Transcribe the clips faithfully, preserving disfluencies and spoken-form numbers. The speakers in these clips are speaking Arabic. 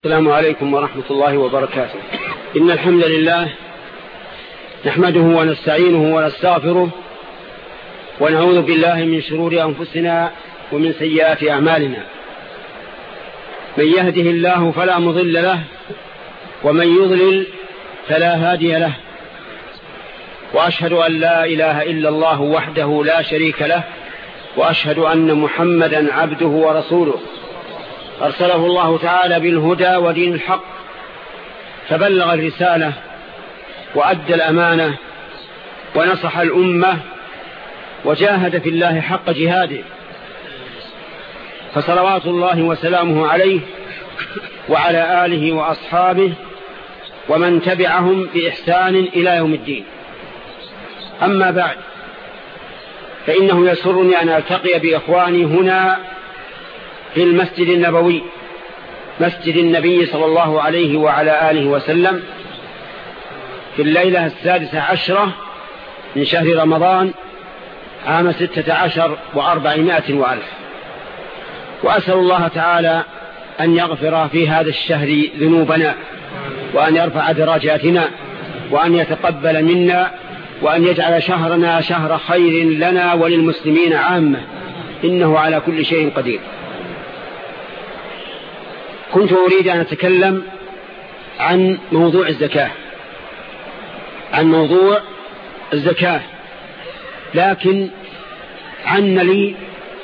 السلام عليكم ورحمة الله وبركاته. إن الحمد لله نحمده ونستعينه ونستغفره ونعوذ بالله من شرور أنفسنا ومن سيئات أعمالنا. من يهده الله فلا مضل له ومن يضلل فلا هادي له، وأشهد أن لا إله إلا الله وحده لا شريك له، وأشهد أن محمدا عبده ورسوله أرسله الله تعالى بالهدى ودين الحق، فبلغ الرسالة وأدى الأمانة ونصح الأمة وجاهد في الله حق جهاده، فصلوات الله وسلامه عليه وعلى آله وأصحابه ومن تبعهم بإحسان إلى يوم الدين. أما بعد، فإنه يسرني أن ألتقي بإخواني هنا في المسجد النبوي، مسجد النبي صلى الله عليه وعلى آله وسلم، في الليلة السادسة عشرة من شهر رمضان عام ستة عشر وأربعمائة وألف. وأسأل الله تعالى أن يغفر في هذا الشهر ذنوبنا، وأن يرفع درجاتنا، وأن يتقبل منا، وأن يجعل شهرنا شهر خير لنا وللمسلمين عامة، إنه على كل شيء قدير. كنت أريد أن أتكلم عن موضوع الزكاة عن موضوع الزكاة لكن عن لي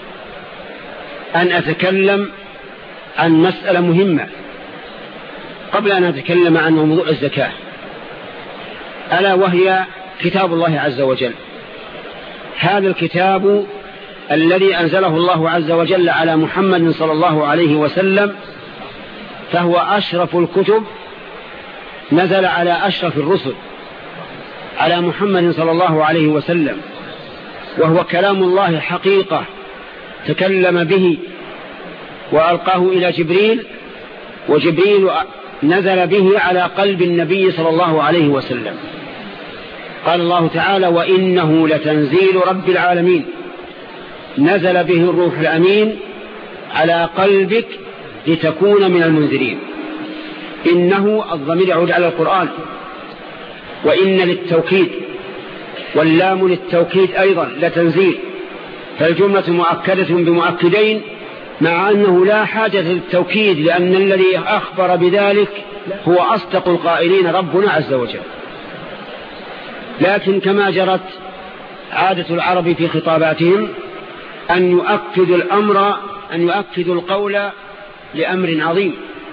أن أتكلم عن مسألة مهمة قبل أن أتكلم عن موضوع الزكاة، ألا وهي كتاب الله عز وجل. هذا الكتاب الذي أنزله الله عز وجل على محمد صلى الله عليه وسلم، فهو أشرف الكتب، نزل على أشرف الرسل، على محمد صلى الله عليه وسلم، وهو كلام الله حقيقة تكلم به وألقاه إلى جبريل، وجبريل نزل به على قلب النبي صلى الله عليه وسلم. قال الله تعالى: وإنه لتنزيل رب العالمين نزل به الروح الأمين على قلبك لتكون من المنذرين. إنه الضمير يعود على القرآن، وإن للتوكيد، واللام للتوكيد أيضا لتنزيل، فالجملة مؤكدة بمؤكدين، مع أنه لا حاجة للتوكيد، لأن الذي أخبر بذلك هو أصدق القائلين ربنا عز وجل. لكن كما جرت عادة العرب في خطاباتهم أن يؤكدوا الأمر أن يؤكدوا القول لأمر عظيم،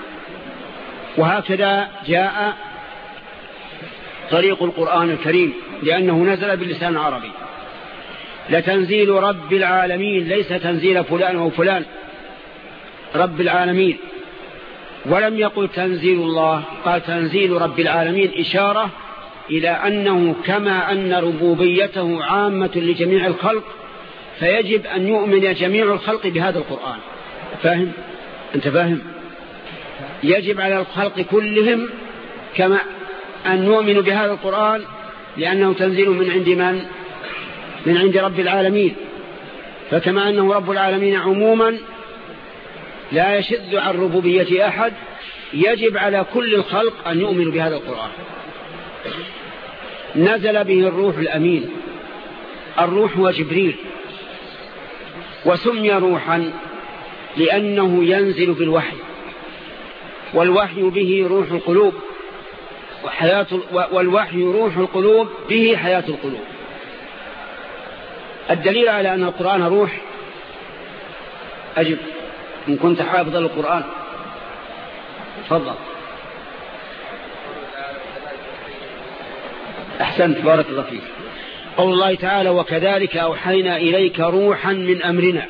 وهكذا جاء طريق القرآن الكريم، لأنه نزل باللسان العربي. لتنزيل رب العالمين، ليس تنزيل فلان أو فلان، رب العالمين. ولم يقل تنزيل الله، قال تنزيل رب العالمين، إشارة إلى أنه كما أن ربوبيته عامة لجميع الخلق، فيجب أن يؤمن جميع الخلق بهذا القرآن. فاهم؟ أنت فاهم؟ يجب على الخلق كلهم كما أن نؤمن بهذا القرآن، لأنه تنزيل من عند من؟ من عند رب العالمين. فكما أنه رب العالمين عموما لا يشذ عن ربوبية أحد، يجب على كل الخلق أن يؤمنوا بهذا القرآن. نزل به الروح الأمين، الروح هو جبريل، وسمي روحا لأنه ينزل بالوحي، والوحي به روح القلوب، وحياة والوحي روح القلوب، به حياة القلوب. الدليل على أن القرآن روح، أجب إن كنت حافظ القرآن، تفضل. أحسنت، بارك الله فيك. قول الله تعالى: وكذلك أوحينا إليك روحا من أمرنا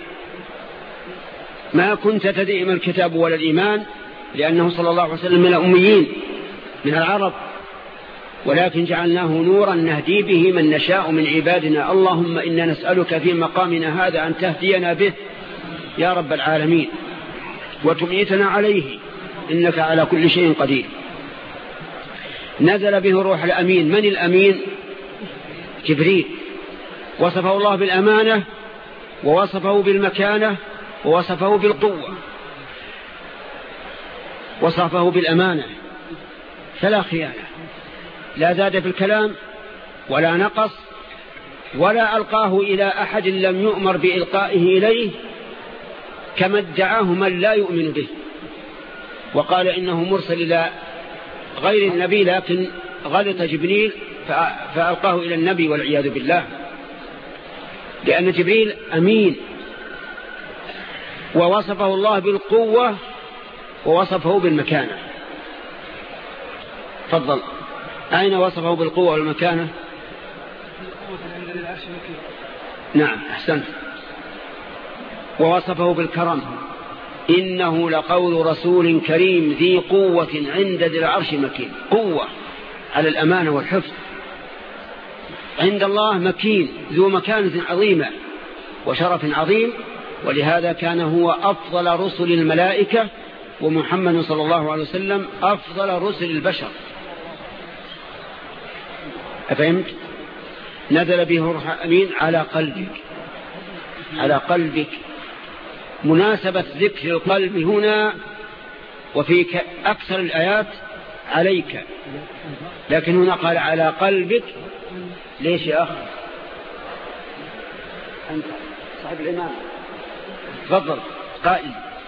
ما كنت تدري ما الكتاب ولا الإيمان، لأنه صلى الله عليه وسلم من الأميين من العرب، ولكن جعلناه نورا نهدي به من نشاء من عبادنا. اللهم إنا نسألك في مقامنا هذا أن تهدينا به يا رب العالمين، وتميتنا عليه، إنك على كل شيء قدير. نزل به الروح الأمين. من الأمين؟ جبريل. وصفه الله بالأمانة، ووصفه بالمكانة، ووصفه بالقوة. وصفه بالأمانة فلا خيانة، لا زاد في الكلام ولا نقص، ولا ألقاه إلى أحد لم يؤمر بإلقائه إليه كما ادعاه من لا يؤمن به وقال إنه مرسل إلى غير النبي، لكن غلط جبريل فألقاه إلى النبي والعياذ بالله، لأن جبريل أمين. ووصفه الله بالقوة ووصفه بالمكانة. تفضل، أين وصفه بالقوة والمكانة؟ نعم أحسنت. ووصفه بالكرم، إنه لقول رسول كريم ذي قوة عند ذي العرش مكين. قوة على الأمانة والحفظ، عند الله مكين ذو مكانة عظيمة وشرف عظيم، ولهذا كان هو أفضل رسل الملائكة، ومحمد صلى الله عليه وسلم أفضل رسل البشر. أفهمت؟ نزل به الروح الأمين على قلبك، على قلبك. مناسبة ذكر القلب هنا وفي أكثر الآيات عليك، لكن هنا قال على قلبك. ليش يا أخي؟ أنت صاحب الإمام، تفضل قائل.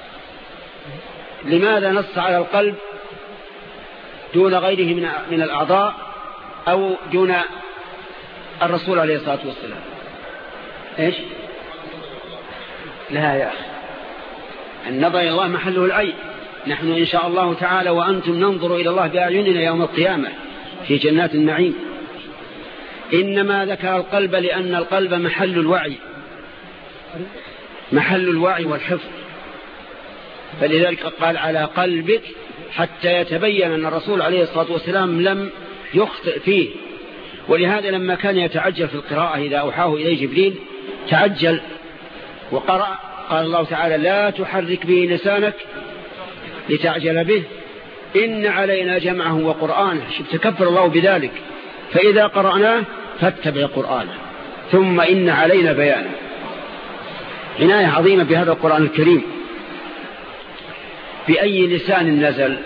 لماذا نص على القلب دون غيره من من الأعضاء أو دون الرسول عليه الصلاة والسلام؟ إيش؟ لا يا أخي، النظر إلى الله محله العين. نحن إن شاء الله تعالى وأنتم ننظر إلى الله بأعيننا يوم القيامة في جنات النعيم. إنما ذكر القلب لأن القلب محل الوعي، محل الوعي والحفظ، فلذلك قال على قلبك حتى يتبين أن الرسول عليه الصلاة والسلام لم يخطئ فيه. ولهذا لما كان يتعجل في القراءة إذا أوحاه إليه جبريل تعجل وقرأ، قال الله تعالى لا تحرك به لسانك لتعجل به إن علينا جمعه وقرآنه. تكفر الله بذلك، فإذا قرأناه فاتبع قرآنه ثم إن علينا بيانه. عناية عظيمة بهذا القرآن الكريم. بأي لسان نزل؟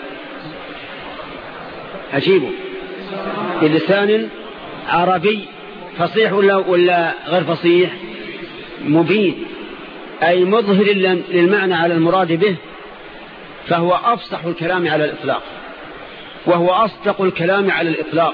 أجيبه، بلسان عربي فصيح ولا, ولا غير فصيح؟ مبين، أي مظهر للمعنى على المراد به، فهو أفصح الكلام على الإطلاق، وهو أصدق الكلام على الإطلاق،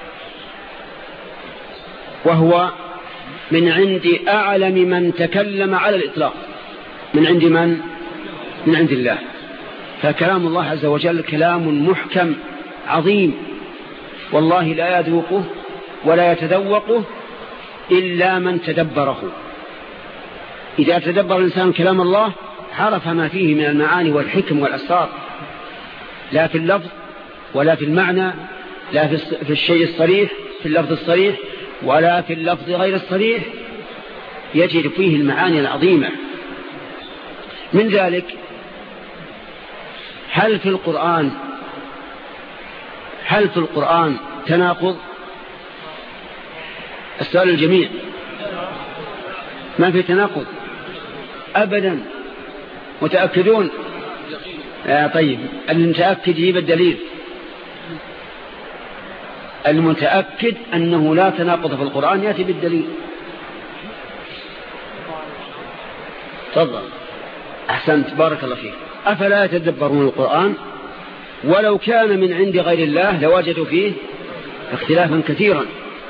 وهو من عند أعلم من تكلم على الإطلاق. من عند من؟ من عند الله. فكلام الله عز وجل كلام محكم عظيم، والله لا يذوقه ولا يتذوقه إلا من تدبره. إذا تدبر الإنسان كلام الله عرف ما فيه من المعاني والحكم والأسرار، لا في اللفظ ولا في المعنى، لا في الشيء الصريح في اللفظ الصريح ولا في اللفظ غير الصريح، يجد فيه المعاني العظيمة. من ذلك هل في القرآن هل في القرآن تناقض؟ السؤال الجميع. ما في تناقض أبدا. متأكدون؟ آه طيب، المتأكد يجيب الدليل. المتأكد أنه لا تناقض في القرآن يأتي بالدليل. تفضل. أحسنت، بارك الله فيك. أفلا يتدبرون القرآن؟ ولو كان من عند غير الله لوجدوا فيه اختلافا كثيرا.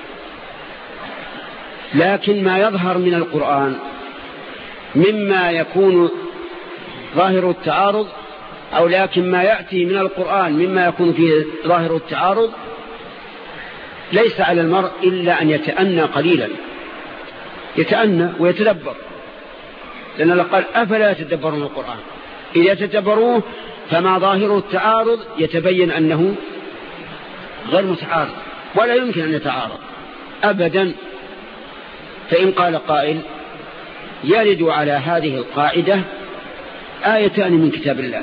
لكن ما يظهر من القرآن مما يكون ظاهر التعارض، أو لكن ما يأتي من القرآن مما يكون فيه ظاهر التعارض، ليس على المرء إلا أن يتأنى قليلا، يتأنى ويتدبر، لأن الله قال أفلا يتدبرون القرآن. إذا تدبروه فما ظاهر التعارض يتبين أنه غير متعارض ولا يمكن أن يتعارض أبدا. فإن قال قائل يرد على هذه القاعدة آيتان من كتاب الله،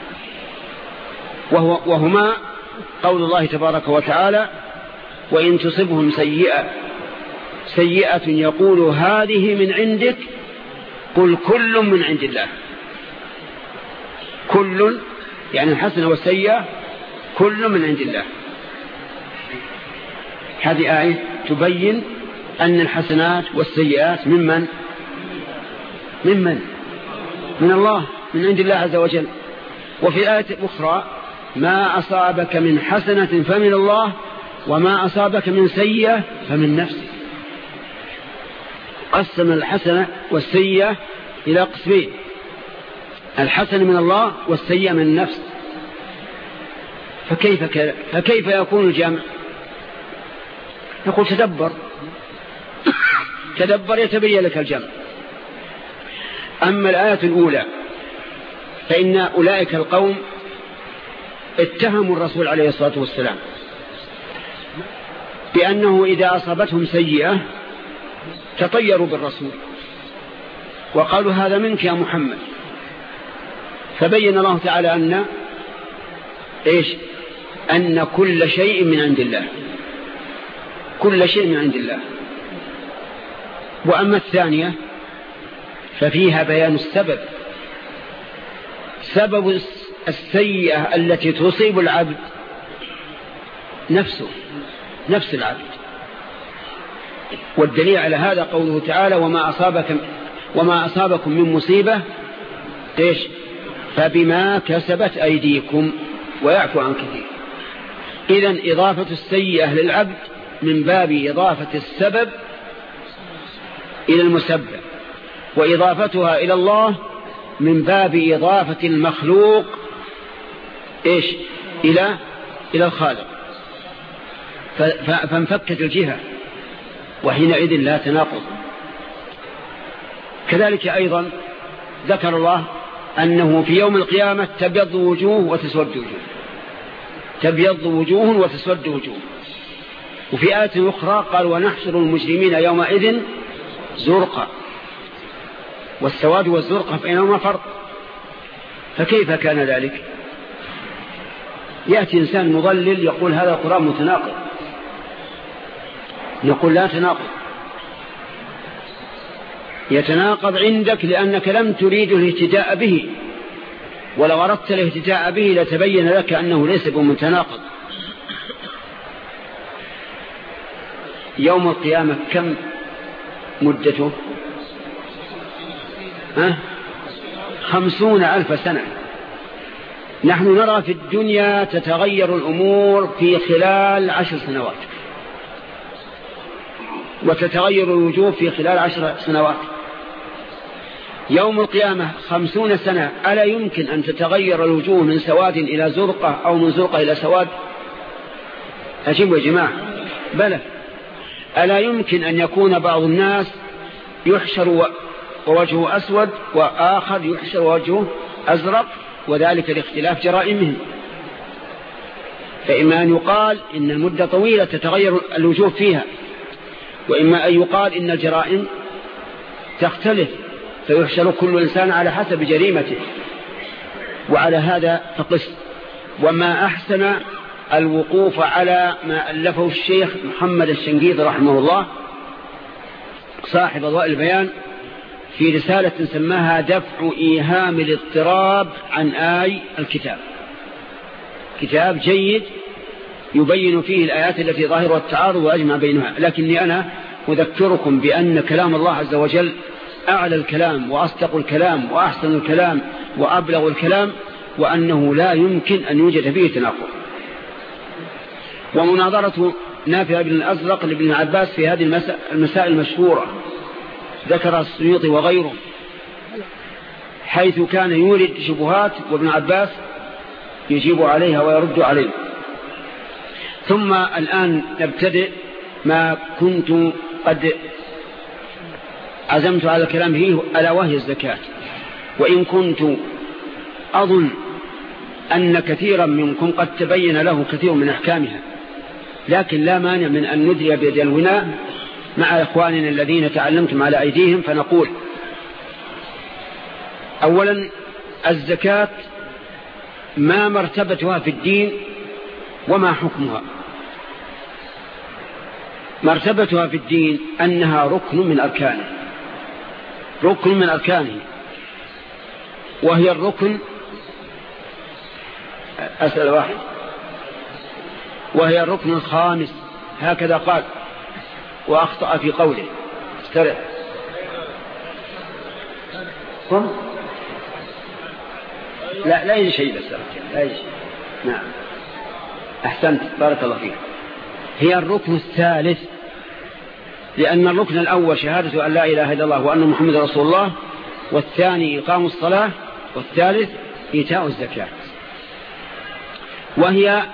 وهو وهما قول الله تبارك وتعالى وإن تصبهم سيئة سيئة يقول هذه من عندك قل كل من عند الله. كل يعني الحسنة والسيئة كل من عند الله. هذه آية تبين أن الحسنات والسيئات ممن ممن من الله، من عند الله عز وجل. وفي آية أخرى ما أصابك من حسنة فمن الله وما أصابك من سيئة فمن نفسك. قسم الحسنة والسيئة إلى قسمين، الحسنة من الله والسيئة من النفس. فكيف, فكيف يكون الجمع؟ نقول تدبر تدبر يتبين لك الجمع. أما الآية الأولى فإن أولئك القوم اتهموا الرسول عليه الصلاة والسلام بأنه إذا أصابتهم سيئة تطيروا بالرسول وقالوا هذا منك يا محمد. فبين الله تعالى أن إيش؟ أن كل شيء من عند الله، كل شيء من عند الله. وأما الثانية ففيها بيان السبب، سبب السيئة التي تصيب العبد نفسه، نفس العبد. والدليل على هذا قوله تعالى وما أصابكم, وما أصابكم من مصيبة إيش؟ فبما كسبت أيديكم ويعفو عن كثير. إذن إضافة السيئة للعبد من باب إضافة السبب إلى المسبب، وإضافتها إلى الله من باب إضافة المخلوق إيش؟ إلى إلى الخالق. فانفكت الجهة وحينئذ لا تناقض. كذلك أيضا ذكر الله أنه في يوم القيامة تبيض وجوه وتسود وجوه، تبيض وجوه وتسود وجوه. وفي آية أخرى قال ونحشر المجرمين يومئذ زرقا، والسواد والزرقة بينهما فرق. فكيف كان ذلك؟ يأتي إنسان مضلل يقول هذا القرآن متناقض، نقول لا تناقض، يتناقض عندك لأنك لم تريد الاهتداء به، ولو أردت الاهتداء به لتبين لك أنه ليس بمتناقض. يوم القيامة كم مدته؟ ها؟ خمسون ألف سنة. نحن نرى في الدنيا تتغير الأمور في خلال عشر سنوات، وتتغير الوجوه في خلال عشر سنوات. يوم القيامة خمسون سنة، ألا يمكن أن تتغير الوجوه من سواد إلى زرقة أو من زرقة إلى سواد؟ أجيبوا يا جماعة، بلى. ألا يمكن أن يكون بعض الناس يحشر ووجهه أسود وآخر يحشر ووجهه أزرق، وذلك لاختلاف جرائمهم. فإما أن يقال إن المدة طويلة تتغير الوجوه فيها، وإما أن يقال إن الجرائم تختلف فيحشر كل إنسان على حسب جريمته. وعلى هذا فقس. وما أحسن الوقوف على ما ألفه الشيخ محمد الشنقيطي رحمه الله صاحب أضواء البيان في رسالة سماها دفع إيهام الاضطراب عن آي الكتاب. كتاب جيد يبين فيه الآيات التي ظاهرها التعارض وأجمع بينها. لكني أنا أذكركم بأن كلام الله عز وجل أعلى الكلام وأصدق الكلام وأحسن الكلام وأبلغ الكلام، وأنه لا يمكن أن يوجد فيه تناقض. ومناظرة نافع بن الأزرق لابن عباس في هذه المسائل المشهورة ذكر السيوطي وغيره، حيث كان يورد شبهات وابن عباس يجيب عليها ويرد عليه. ثم الآن نبتدئ ما كنت قد عزمت على الكلام فيه، ألا وهي الزكاة. وإن كنت أظن أن كثيرا منكم قد تبين له كثير من أحكامها، لكن لا مانع من أن ندري بدلونا مع إخواننا الذين تعلمتم على أيديهم. فنقول أولا الزكاة ما مرتبتها في الدين وما حكمها. مرتبتها في الدين أنها ركن من أركانه، ركن من أركانه، وهي الركن أسأل واحد. وهي الركن الخامس هكذا قال، وأخطأ في قوله. استرع قم. لا لا يجي شيء بس لا يجي. نعم أحسنت بارك الله فيك. هي الركن الثالث، لأن الركن الأول شهادة أن لا إله إلا الله وأن محمد رسول الله، والثاني إقام الصلاة، والثالث إيتاء الزكاة. وهي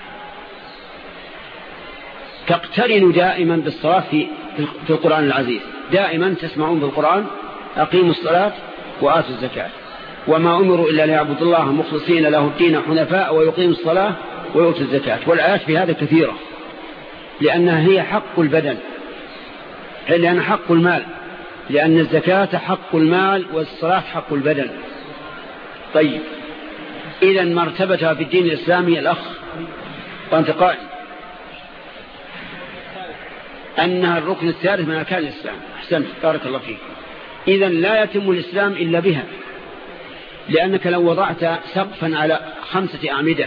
تقترن دائما بالصلاة في في القرآن العزيز. دائما تسمعون بالقرآن أقيموا الصلاة وآتوا الزكاة، وما أمروا إلا ليعبدوا الله مخلصين له الدين حنفاء ويقيموا الصلاة ويؤتوا الزكاة. والآيات في هذا كثيرة، لأنها هي حق البدن، لأنها حق المال، لأن الزكاة حق المال والصلاة حق البدن. طيب إذا مرتبتها في الدين الإسلامي الأخ وأنت قائل أنها الركن الثالث من أركان الإسلام. أحسنت بارك الله فيك. إذا لا يتم الإسلام إلا بها، لأنك لو وضعت سقفا على خمسة أعمدة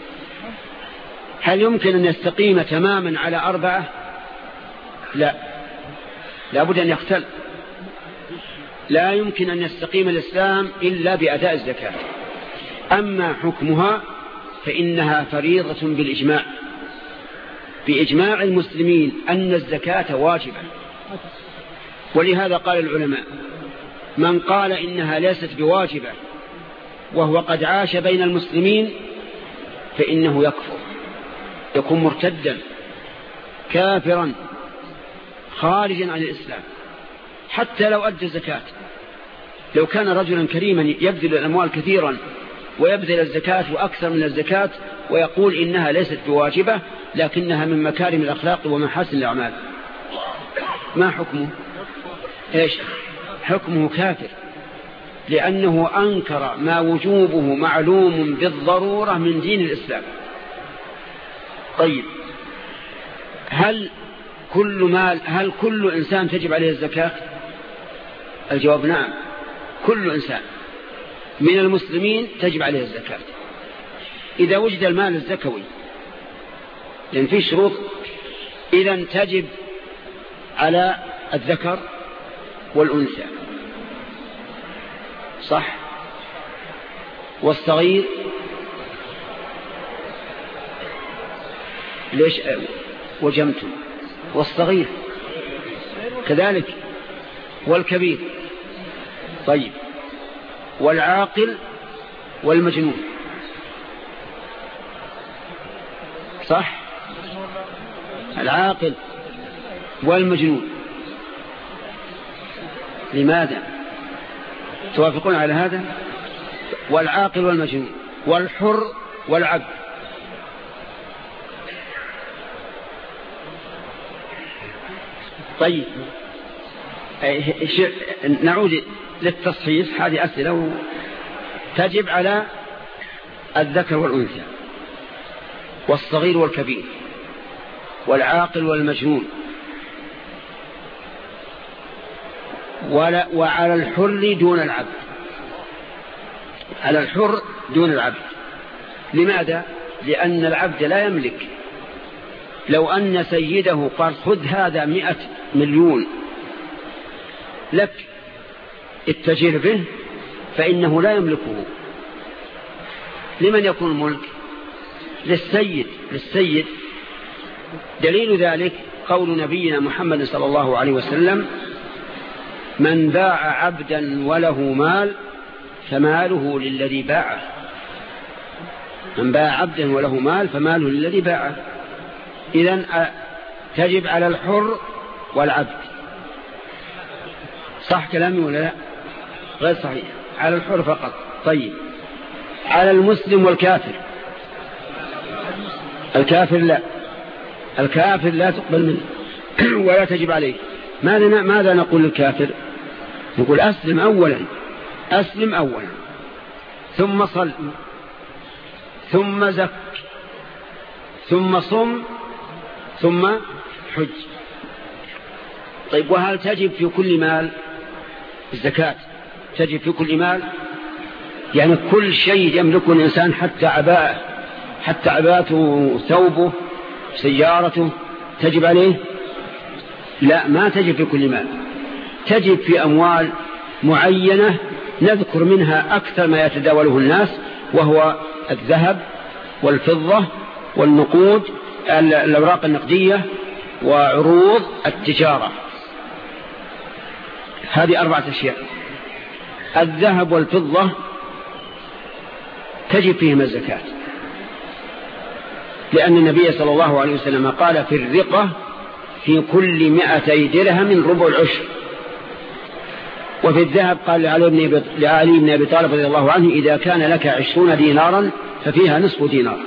هل يمكن أن يستقيم تماما على أربعة؟ لا، لابد أن يختل. لا يمكن أن يستقيم الإسلام إلا بأداء الزكاة. أما حكمها فإنها فريضة بالإجماع، بإجماع المسلمين أن الزكاة واجبة. ولهذا قال العلماء من قال إنها ليست بواجبة وهو قد عاش بين المسلمين فإنه يكفر، يكون مرتدا كافرا خارجا عن الإسلام، حتى لو أدى الزكاة. لو كان رجلا كريما يبذل الأموال كثيرا ويبذل الزكاة وأكثر من الزكاة ويقول إنها ليست بواجبة لكنها من مكارم الأخلاق ومحاسن الأعمال، ما حكمه؟ إيش حكمه؟ كافر، لأنه أنكر ما وجوبه معلوم بالضرورة من دين الإسلام. طيب هل كل مال هل كل إنسان تجب عليه الزكاة؟ الجواب نعم، كل إنسان من المسلمين تجب عليه الزكاة إذا وجد المال الزكوي، لأن فيه شروط. إذا تجب على الذكر والأنثى، صح؟ والصغير ليش وجمتم؟ والصغير كذلك، والكبير. طيب والعاقل والمجنون، صح؟ العاقل والمجنون. لماذا توافقون على هذا؟ والعاقل والمجنون والحر والعبد. طيب نعود للتصحيح. هذه أسئلة تجب على الذكر والأنثى والصغير والكبير والعاقل والمجنون وعلى الحر دون العبد، على الحر دون العبد. لماذا؟ لأن العبد لا يملك. لو أن سيده قال خذ هذا مئة مليون لك اتجر به فإنه لا يملكه. لمن يكون الملك؟ للسيد للسيد دليل ذلك قول نبينا محمد صلى الله عليه وسلم من باع عبدا وله مال فماله للذي باعه. من باع عبدا وله مال فماله للذي باعه. إذن تجب على الحر والعبد. صح كلامي ولا لا؟ غير صحيح، على الحر فقط. طيب على المسلم والكافر؟ الكافر لا، الكافر لا تقبل منه ولا تجب عليه. ماذا ماذا نقول للكافر؟ نقول أسلم أولا، أسلم أولا ثم صل ثم زك ثم صم ثم حج. طيب وهل تجب في كل مال الزكاة؟ تجب في كل مال، يعني كل شيء يملكه الإنسان حتى عباءه حتى عباته ثوبه سيارته تجب عليه؟ لا، ما تجب في كل مال، تجب في أموال معينة نذكر منها أكثر ما يتداوله الناس، وهو الذهب والفضة والنقود الأوراق النقدية وعروض التجارة. هذه أربعة أشياء. الذهب والفضة تجب فيهما الزكاة، لأن النبي صلى الله عليه وسلم قال في الرقة في كل مائتي درهم ربع العشر. وفي الذهب قال لعلي بن أبي طالب رضي الله عنه إذا كان لك عشرون دينارا ففيها نصف دينار.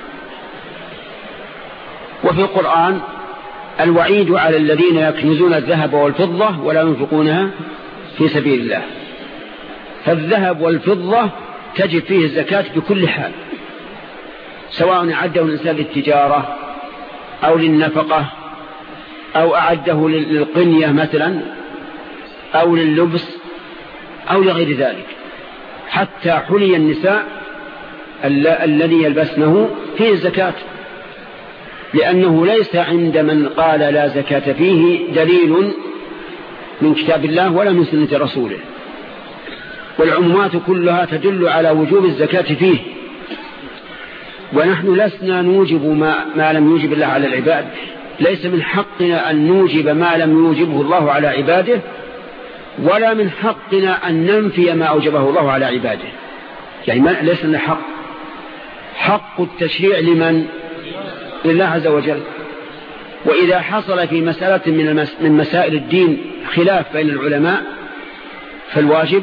وفي القرآن الوعيد على الذين يكنزون الذهب والفضة ولا ينفقونها في سبيل الله. فالذهب والفضة تجب فيه الزكاة بكل حال، سواء أعده الإنسان للتجارة أو للنفقة أو أعده للقنية مثلا أو لللبس أو لغير ذلك. حتى حلي النساء الذي يلبسنه فيه الزكاة، لأنه ليس عند من قال لا زكاة فيه دليل من كتاب الله ولا من سنة رسوله، والعمومات كلها تدل على وجوب الزكاة فيه. ونحن لسنا نوجب ما, ما لم يوجب الله على العباد، ليس من حقنا أن نوجب ما لم يوجبه الله على عباده، ولا من حقنا أن ننفي ما أوجبه الله على عباده. يعني ما ليس لنا حق. حق التشريع لمن؟ لله عز وجل. وإذا حصل في مسألة من مسائل الدين خلاف بين العلماء فالواجب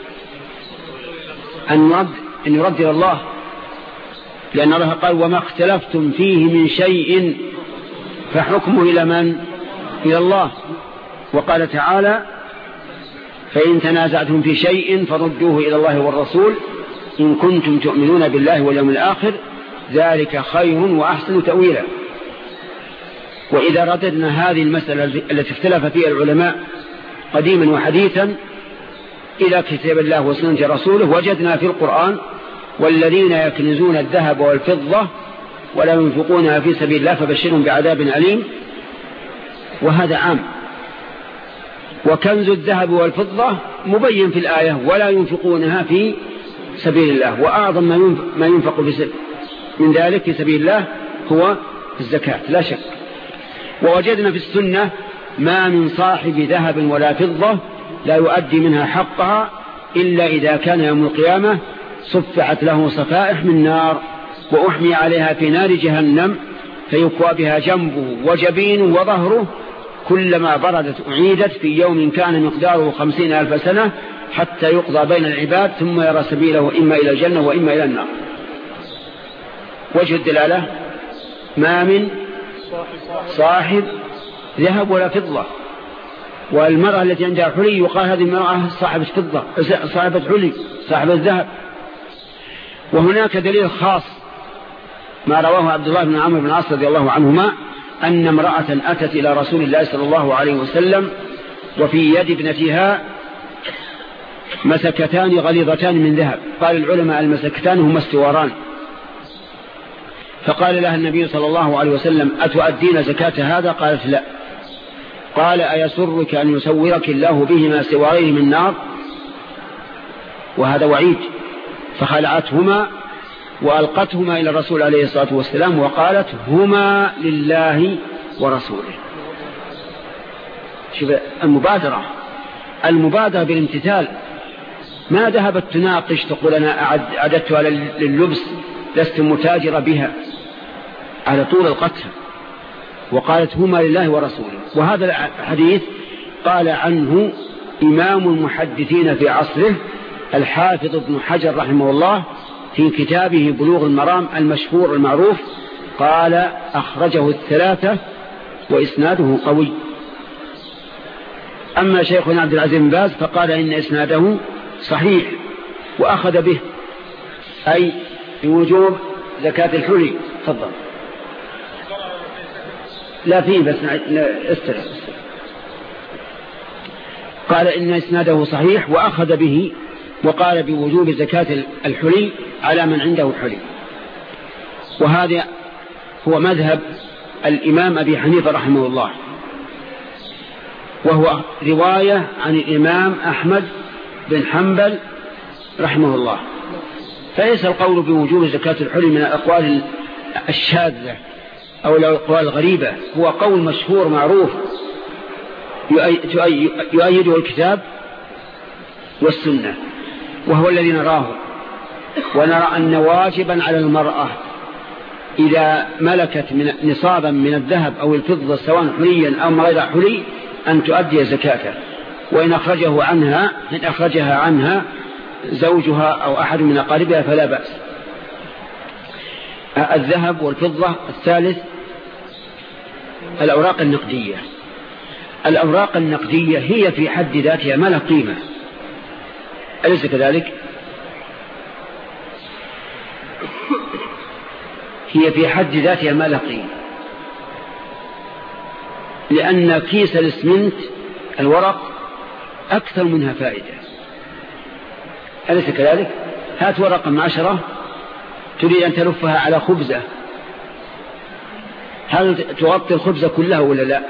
أن يرد, أن يرد إلى الله، لأن الله قال وما اختلفتم فيه من شيء فحكمه إلى من؟ إلى الله. وقال تعالى فإن تنازعتم في شيء فردوه إلى الله والرسول إن كنتم تؤمنون بالله واليوم الآخر ذلك خير وأحسن تأويلا. وإذا رددنا هذه المسألة التي اختلف فيها العلماء قديما وحديثا إلى كتاب الله وسنة رسوله وجدنا في القرآن والذين يكنزون الذهب والفضة ولا ينفقونها في سبيل الله فبشرهم بعذاب أليم. وهذا عام. وكنز الذهب والفضة مبين في الآية ولا ينفقونها في سبيل الله. وأعظم ما ينفق من ذلك في سبيل الله هو الزكاة لا شك. ووجدنا في السنة ما من صاحب ذهب ولا فضة لا يؤدي منها حقها إلا إذا كان يوم القيامة صفعت له صفائح من نار وأحمي عليها في نار جهنم فيكوى بها جنبه وجبينه وظهره كلما بردت أعيدت في يوم كان مقداره خمسين ألف سنة حتى يقضى بين العباد ثم يرى سبيله إما إلى الجنة وإما إلى النار. وجه الدلالة ما من صاحب ذهب ولا فضة. والمرأة التي عندها حلي يقال هذه المرأة صاحبة فضة صاحبة حلي صاحبة ذهب. وهناك دليل خاص ما رواه عبد الله بن عمرو بن العاص رضي الله عنهما أن امرأة أتت إلى رسول الله صلى الله عليه وسلم وفي يد ابنتها مسكتان غليظتان من ذهب. قال العلماء المسكتان هما السواران. فقال لها النبي صلى الله عليه وسلم أتؤدين زكاة هذا؟ قالت لا. قال أيسرك أن يسورك الله بهما سوارين من نار؟ وهذا وعيد. فخلعتهما وألقتهما إلى الرسول عليه الصلاة والسلام وقالت هما لله ورسوله. شوف المبادرة المبادرة بالامتثال. ما ذهبت تناقش تقول أنا أعددتها لللبس لست متاجرة بها، على طول القتل. وقالت هما لله ورسوله. وهذا الحديث قال عنه إمام المحدثين في عصره الحافظ ابن حجر رحمه الله في كتابه بلوغ المرام المشهور المعروف قال أخرجه الثلاثة وإسناده قوي. أما شيخنا عبد العزيز بن باز فقال إن إسناده صحيح وأخذ به أي بوجوب زكاة الحلي. تفضل. لا فيه بس استرى. قال إن إسناده صحيح وأخذ به وقال بوجوب زكاة الحلي على من عنده حلي. وهذا هو مذهب الإمام أبي حنيفة رحمه الله، وهو رواية عن الإمام أحمد بن حنبل رحمه الله. فليس القول بوجوب زكاة الحلي من الأقوال الشاذة أو الأقوال الغريبة، هو قول مشهور معروف يؤيده الكتاب والسنة، وهو الذي نراه. ونرى أن واجبا على المرأة إذا ملكت من نصابا من الذهب أو الفضة سواء حليا أو غير حلي أن تؤدي زكاته، وإن أخرجه عنها إن أخرجها عنها زوجها أو أحد من أقاربها فلا بأس. الذهب والفضة. الثالث الأوراق النقدية. الأوراق النقدية هي في حد ذاتها ما لها قيمة، أليس كذلك؟ هي في حد ذاتها ما لها قيمة، لأن كيس الإسمنت الورق أكثر منها فائدة، أليس كذلك؟ هات ورقة من عشرة تريد أن تلفها على خبزة، هل تغطي الخبزة كلها ولا لا؟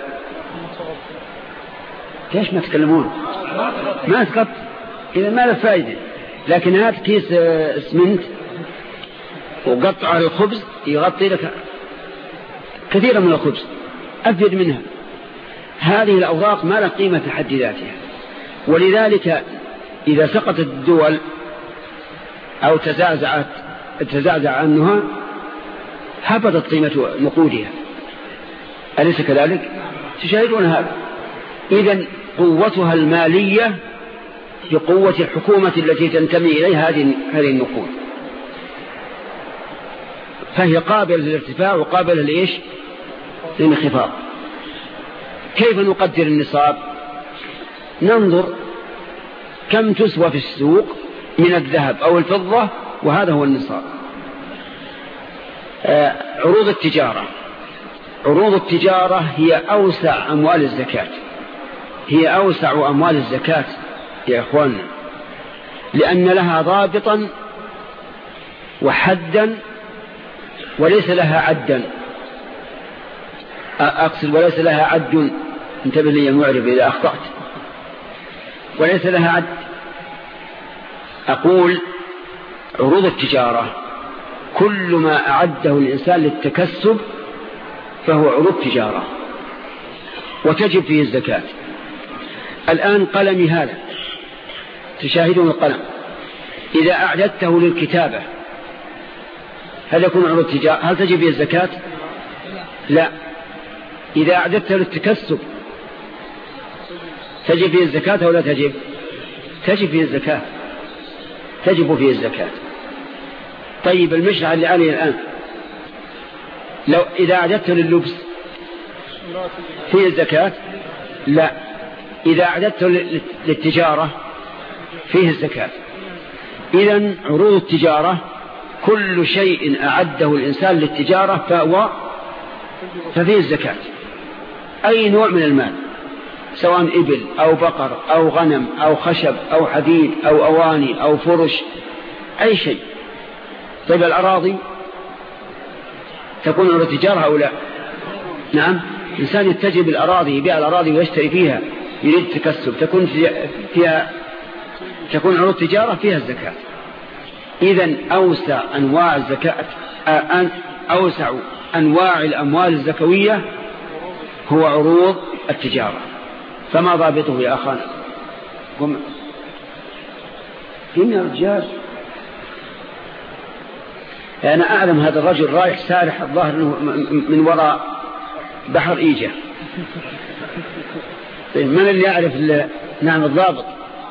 ليش ما تكلمون؟ ما تغطي، إذا ما له فائدة. لكن هات كيس اسمنت وقطع على الخبز يغطي لك كثيرا من الخبز، أفيد منها. هذه الأوراق ما لها قيمة في حد ذاتها، ولذلك إذا سقطت الدول أو تزعزعت تزعزع عنها هبطت قيمة نقودها، أليس كذلك؟ تشاهدون هذا. إذن قوتها المالية بقوة الحكومة التي تنتمي إليها هذه النقود، فهي قابلة للارتفاع وقابلة لإيش؟ للانخفاض. كيف نقدر النصاب؟ ننظر كم تسوى في السوق من الذهب أو الفضة، وهذا هو النصاب. آه عروض التجارة. عروض التجارة هي أوسع أموال الزكاة، هي أوسع أموال الزكاة يا إخواننا، لأن لها ضابطا وحدا وليس لها عدا. أقصد وليس لها عد، انتبه لي المعرب إذا أخطأت، وليس لها عد. أقول عروض التجارة كل ما أعده الإنسان للتكسب فهو عروض تجارة وتجب فيه الزكاة. الآن قلمي هذا تشاهدون القلم، إذا أعددته للكتابة هل يكون عروض تجارة؟ هل تجب فيه الزكاة؟ لا. إذا أعددته للتكسب تجب فيه الزكاة أو لا تجب؟ تجب فيه الزكاة، تجب فيه الزكاة. طيب المشرع اللي عليه الآن لو إذا أعددته لللبس فيه الزكاة؟ لا. إذا أعددته للتجارة فيه الزكاة. إذن عروض التجارة كل شيء أعده الإنسان للتجارة فهو ففيه الزكاة، أي نوع من المال، سواء إبل أو بقر أو غنم أو خشب أو حديد أو أواني أو فرش، أي شيء. طيب الأراضي تكون عروض تجارة أو لا؟ نعم. إنسان يتجه بالأراضي، يبيع الأراضي ويشتري فيها يريد تكسب، تكون فيها تكون عروض تجارة فيها الزكاة. إذن أوسع أنواع الزكاة أوسع أنواع الأموال الزكوية هو عروض التجارة. فما ضابطه يا أخانا؟ قم قم يا رجال. أنا أعلم هذا الرجل رايح سارح الظاهر من وراء بحر إيجا. طيب من اللي يعرف نعم الضابط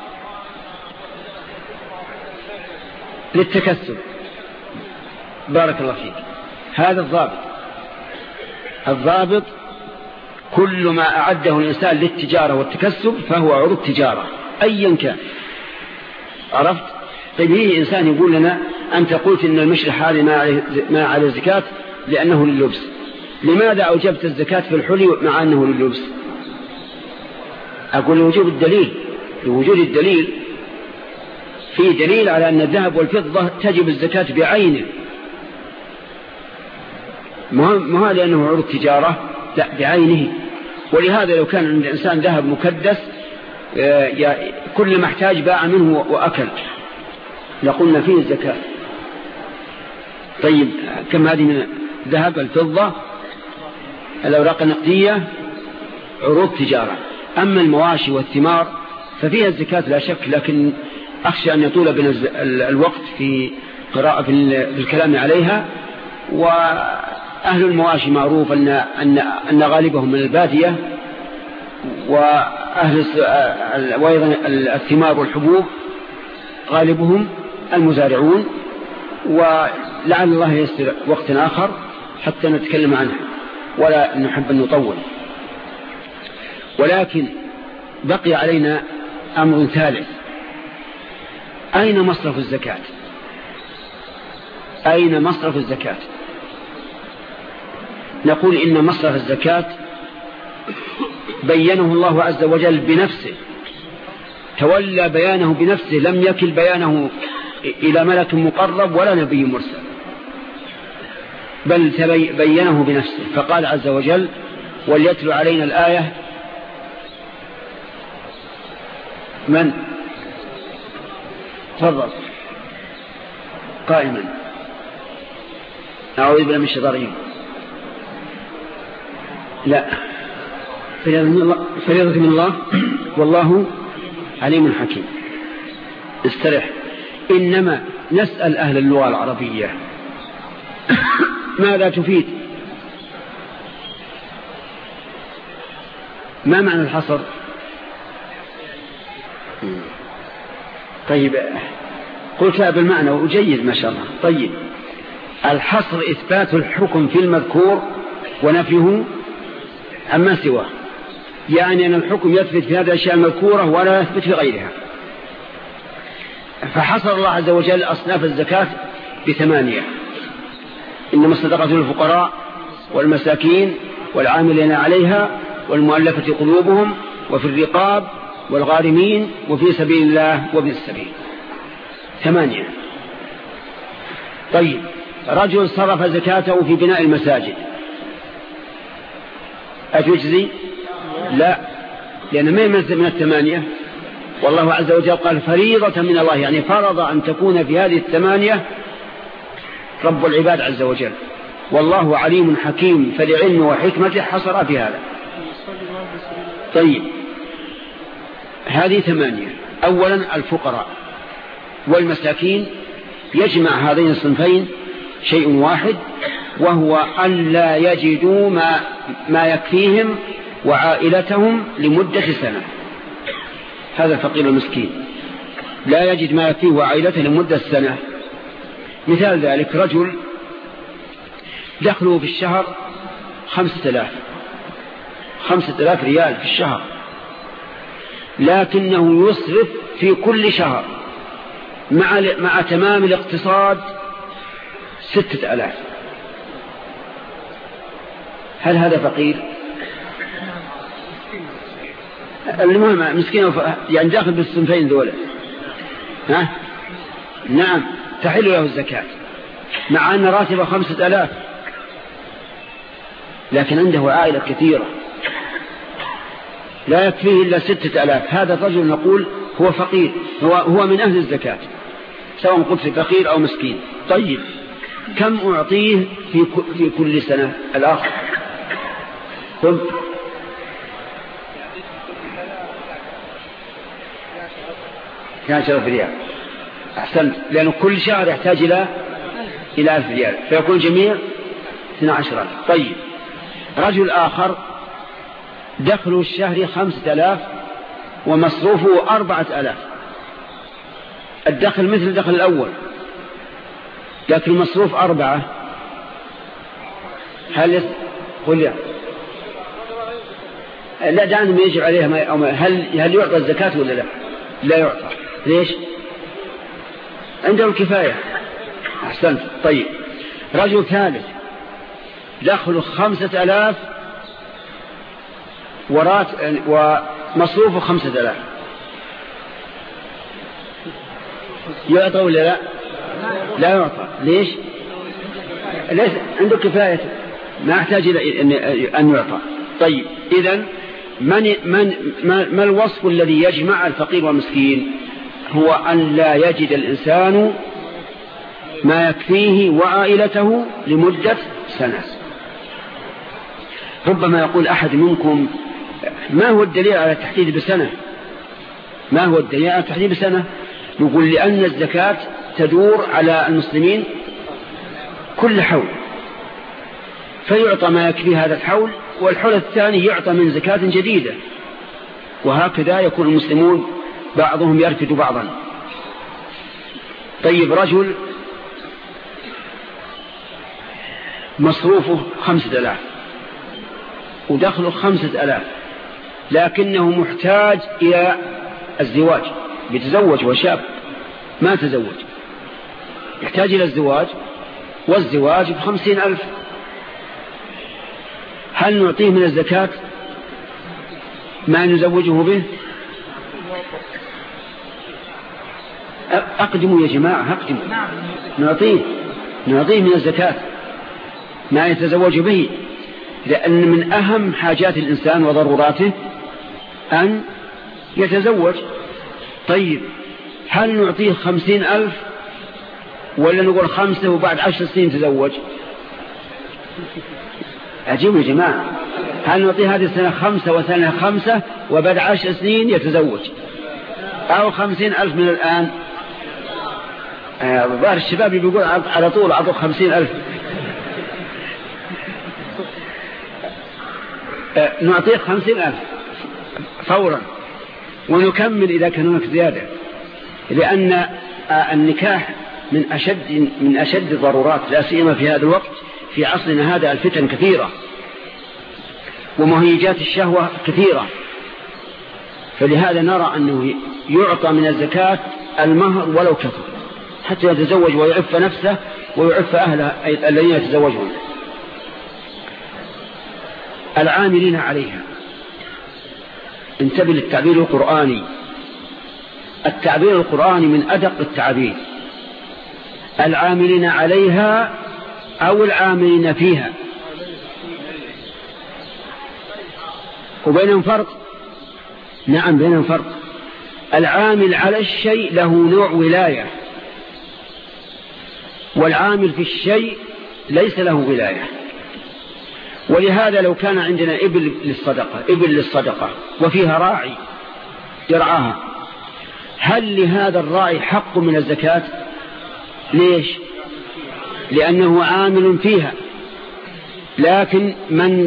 للتكسب؟ بارك الله فيك. هذا الضابط الضابط كل ما أعده الإنسان للتجارة والتكسب فهو عروض تجارة أيا كان. عرفت؟ طيب هي إنسان يقول لنا أنت قلت إن المشرح هذه ما على الزكاة لأنه لللبس، لماذا أوجبت الزكاة في الحلي مع أنه لللبس؟ أقول لوجود الدليل، لوجود الدليل في دليل على أن الذهب والفضة تجب الزكاة بعينه، ما لأنه عروض تجارة، لا بعينه. ولهذا لو كان عند الإنسان ذهب مكدس كل ما احتاج باع منه وأكل لقلنا فيه الزكاة. طيب كم هذه من ذهب؟ الفضة، الأوراق النقدية، عروض تجارة. أما المواشي والثمار ففيها الزكاة لا شك، لكن أخشى أن يطول بنا الوقت في قراءة في الكلام عليها. وأهل المواشي معروف أن, أن, أن غالبهم من البادية، وأهل وأيضا الثمار والحبوب غالبهم المزارعون. ولعل الله يسر وقت آخر حتى نتكلم عنها، ولا نحب أن نطول. ولكن بقي علينا أمر ثالث: أين مصرف الزكاة؟ أين مصرف الزكاة؟ نقول إن مصرف الزكاة بينه الله عز وجل بنفسه، تولى بيانه بنفسه، لم يكل بيانه إلى ملك مقرب ولا نبي مرسل، بل بينه بنفسه. فقال عز وجل: وليتلو علينا الآية. من؟ تفضل قائما. أعوذ بالله من الشيطان الرجيم. لا، فريضة من الله والله عليم حكيم. استرح. إنما نسأل أهل اللغة العربية ماذا تفيد؟ ما معنى الحصر؟ طيب قلت بالمعنى وجيد ما شاء الله. طيب الحصر إثبات الحكم في المذكور ونفيه عما سواه، يعني أن الحكم يثبت في هذه الأشياء المذكورة ولا يثبت في غيرها. فحصر الله عز وجل أصناف الزكاة بثمانية: إنما الصدقة للفقراء والمساكين والعاملين عليها والمؤلفة قلوبهم وفي الرقاب والغارمين وفي سبيل الله وابن السبيل. ثمانية. طيب رجل صرف زكاته في بناء المساجد أتجزي؟ لا، لأن ما يمثل من الثمانية. والله عز وجل قال فريضة من الله، يعني فرض أن تكون في هذه الثمانية رب العباد عز وجل. والله عليم حكيم، فلعلم وحكمته حصر في هذا. طيب هذه ثمانية. أولا الفقراء والمساكين، يجمع هذين الصنفين شيء واحد، وهو أن لا يجدوا ما, ما يكفيهم وعائلتهم لمدة سنة. هذا الفقير المسكين لا يجد ما يكفيه وعائلته لمدة سنة. مثال ذلك رجل دخله في الشهر خمسة آلاف خمسة آلاف ريال في الشهر، لكنه يصرف في كل شهر مع, مع تمام الاقتصاد ستة آلاف. هل هذا فقير؟ المهم مسكين، يعني داخل بالصنفين ذولا. ها؟ نعم تحل له الزكاة مع أن راتبه خمسة آلاف، لكن عنده عائلة كثيرة لا يكفيه إلا ستة آلاف. هذا الرجل نقول هو فقير، هو, هو من أهل الزكاة سواء قلت فقير أو مسكين. طيب كم أعطيه في, في كل سنة؟ الآخر قل كان عشرة ريال. أحسنت، لأنه كل شهر يحتاج إلى إلى ألف ريال، فيكون جميع اثنا عشر. طيب رجل آخر دخله الشهري خمسة آلاف ومصروفه أربعة آلاف. الدخل مثل الدخل الأول لكن المصروف أربعة. هل يس... قل يا لا دعنا ما يجب عليها ما... أو ما... هل هل يعطى الزكاة ولا لا؟ لا يعطى. ليش؟ عنده الكفاية. أحسنت. طيب رجل ثالث دخله خمسة آلاف ورات ومصروفه خمسة آلاف، يعطى ولا لا؟ لا يعطى. ليش؟ ليش؟ عنده كفاية. ما يحتاج إلى أن يعطى. طيب إذن من من ما الوصف الذي يجمع الفقير والمسكين؟ هو أن لا يجد الإنسان ما يكفيه وعائلته لمدة سنة. ربما يقول أحد منكم ما هو الدليل على التحديد بسنة؟ ما هو الدليل على التحديد بسنة؟ نقول لأن الزكاة تدور على المسلمين كل حول، فيعطى ما يكفي هذا الحول، والحول الثاني يعطى من زكاة جديدة، وهكذا يكون المسلمون بعضهم يرفد بعضا. طيب رجل مصروفه خمسة آلاف ودخله خمسة آلاف، لكنه محتاج إلى الزواج، بيتزوج وشاب ما تزوج، يحتاج إلى الزواج، والزواج بخمسين ألف. هل نعطيه من الزكاة ما نزوجه به؟ أقدموا يا جماعة، أقدموا. نعطيه نعطيه من الزكاة ما يتزوج به، لأن من أهم حاجات الإنسان وضروراته أن يتزوج. طيب هل نعطيه خمسين ألف ولا نقول خمسة وبعد عشر سنين تزوج؟ عجيب يا جماعة، هل نعطيه هذه السنة خمسة وسنة خمسة وبعد عشر سنين يتزوج، أو خمسين ألف من الآن؟ ظاهر الشباب بيقول على طول أعطوه خمسين ألف. نعطيه خمسين ألف فورا ونكمل إذا كان هناك زيادة، لأن النكاح من أشد من أشد الضرورات، لا سيما في هذا الوقت في عصرنا هذا. الفتن كثيرة ومهيجات الشهوة كثيرة، فلهذا نرى أنه يعطى من الزكاة المهر ولو كثر، حتى يتزوج ويعف نفسه ويعف أهله الذين يتزوجون. العاملين عليها، انتبه للتعبير القرآني، التعبير القرآني من أدق التعبير. العاملين عليها أو العاملين فيها، وبينهم فرق. نعم بينهم فرق. العامل على الشيء له نوع ولاية، والعامل في الشيء ليس له ولاية. ولهذا لو كان عندنا إبل للصدقة إبل للصدقة وفيها راعي يرعاها، هل لهذا الراعي حق من الزكاة؟ ليش؟ لأنه عامل فيها. لكن من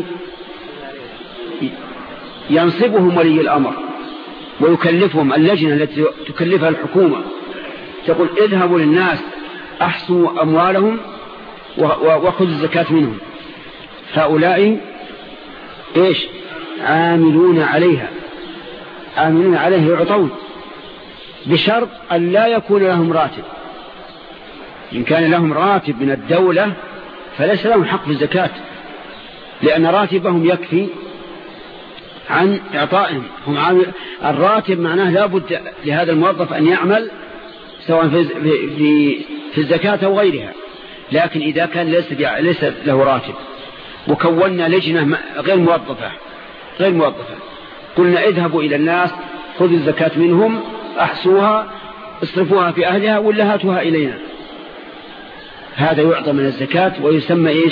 ينصبهم ولي الأمر ويكلفهم، اللجنة التي تكلفها الحكومة تقول اذهبوا للناس أحصوا أموالهم وخذوا الزكاة منهم، هؤلاء إيش؟ عاملون عليها، عاملون عليها يعطون، بشرط أن لا يكون لهم راتب. إن كان لهم راتب من الدولة فليس لهم حق في الزكاة، لأن راتبهم يكفي عن إعطائهم. هم عامل الراتب معناه لا بد لهذا الموظف أن يعمل سواء في في في الزكاة أو غيرها. لكن إذا كان ليس ليس له راتب وكونا لجنة غير موظفة غير موظفة قلنا اذهبوا إلى الناس خذوا الزكاة منهم أحصوها اصرفوها في أهلها ولا هاتوها إلينا، هذا يعطى من الزكاة ويسمى إيش؟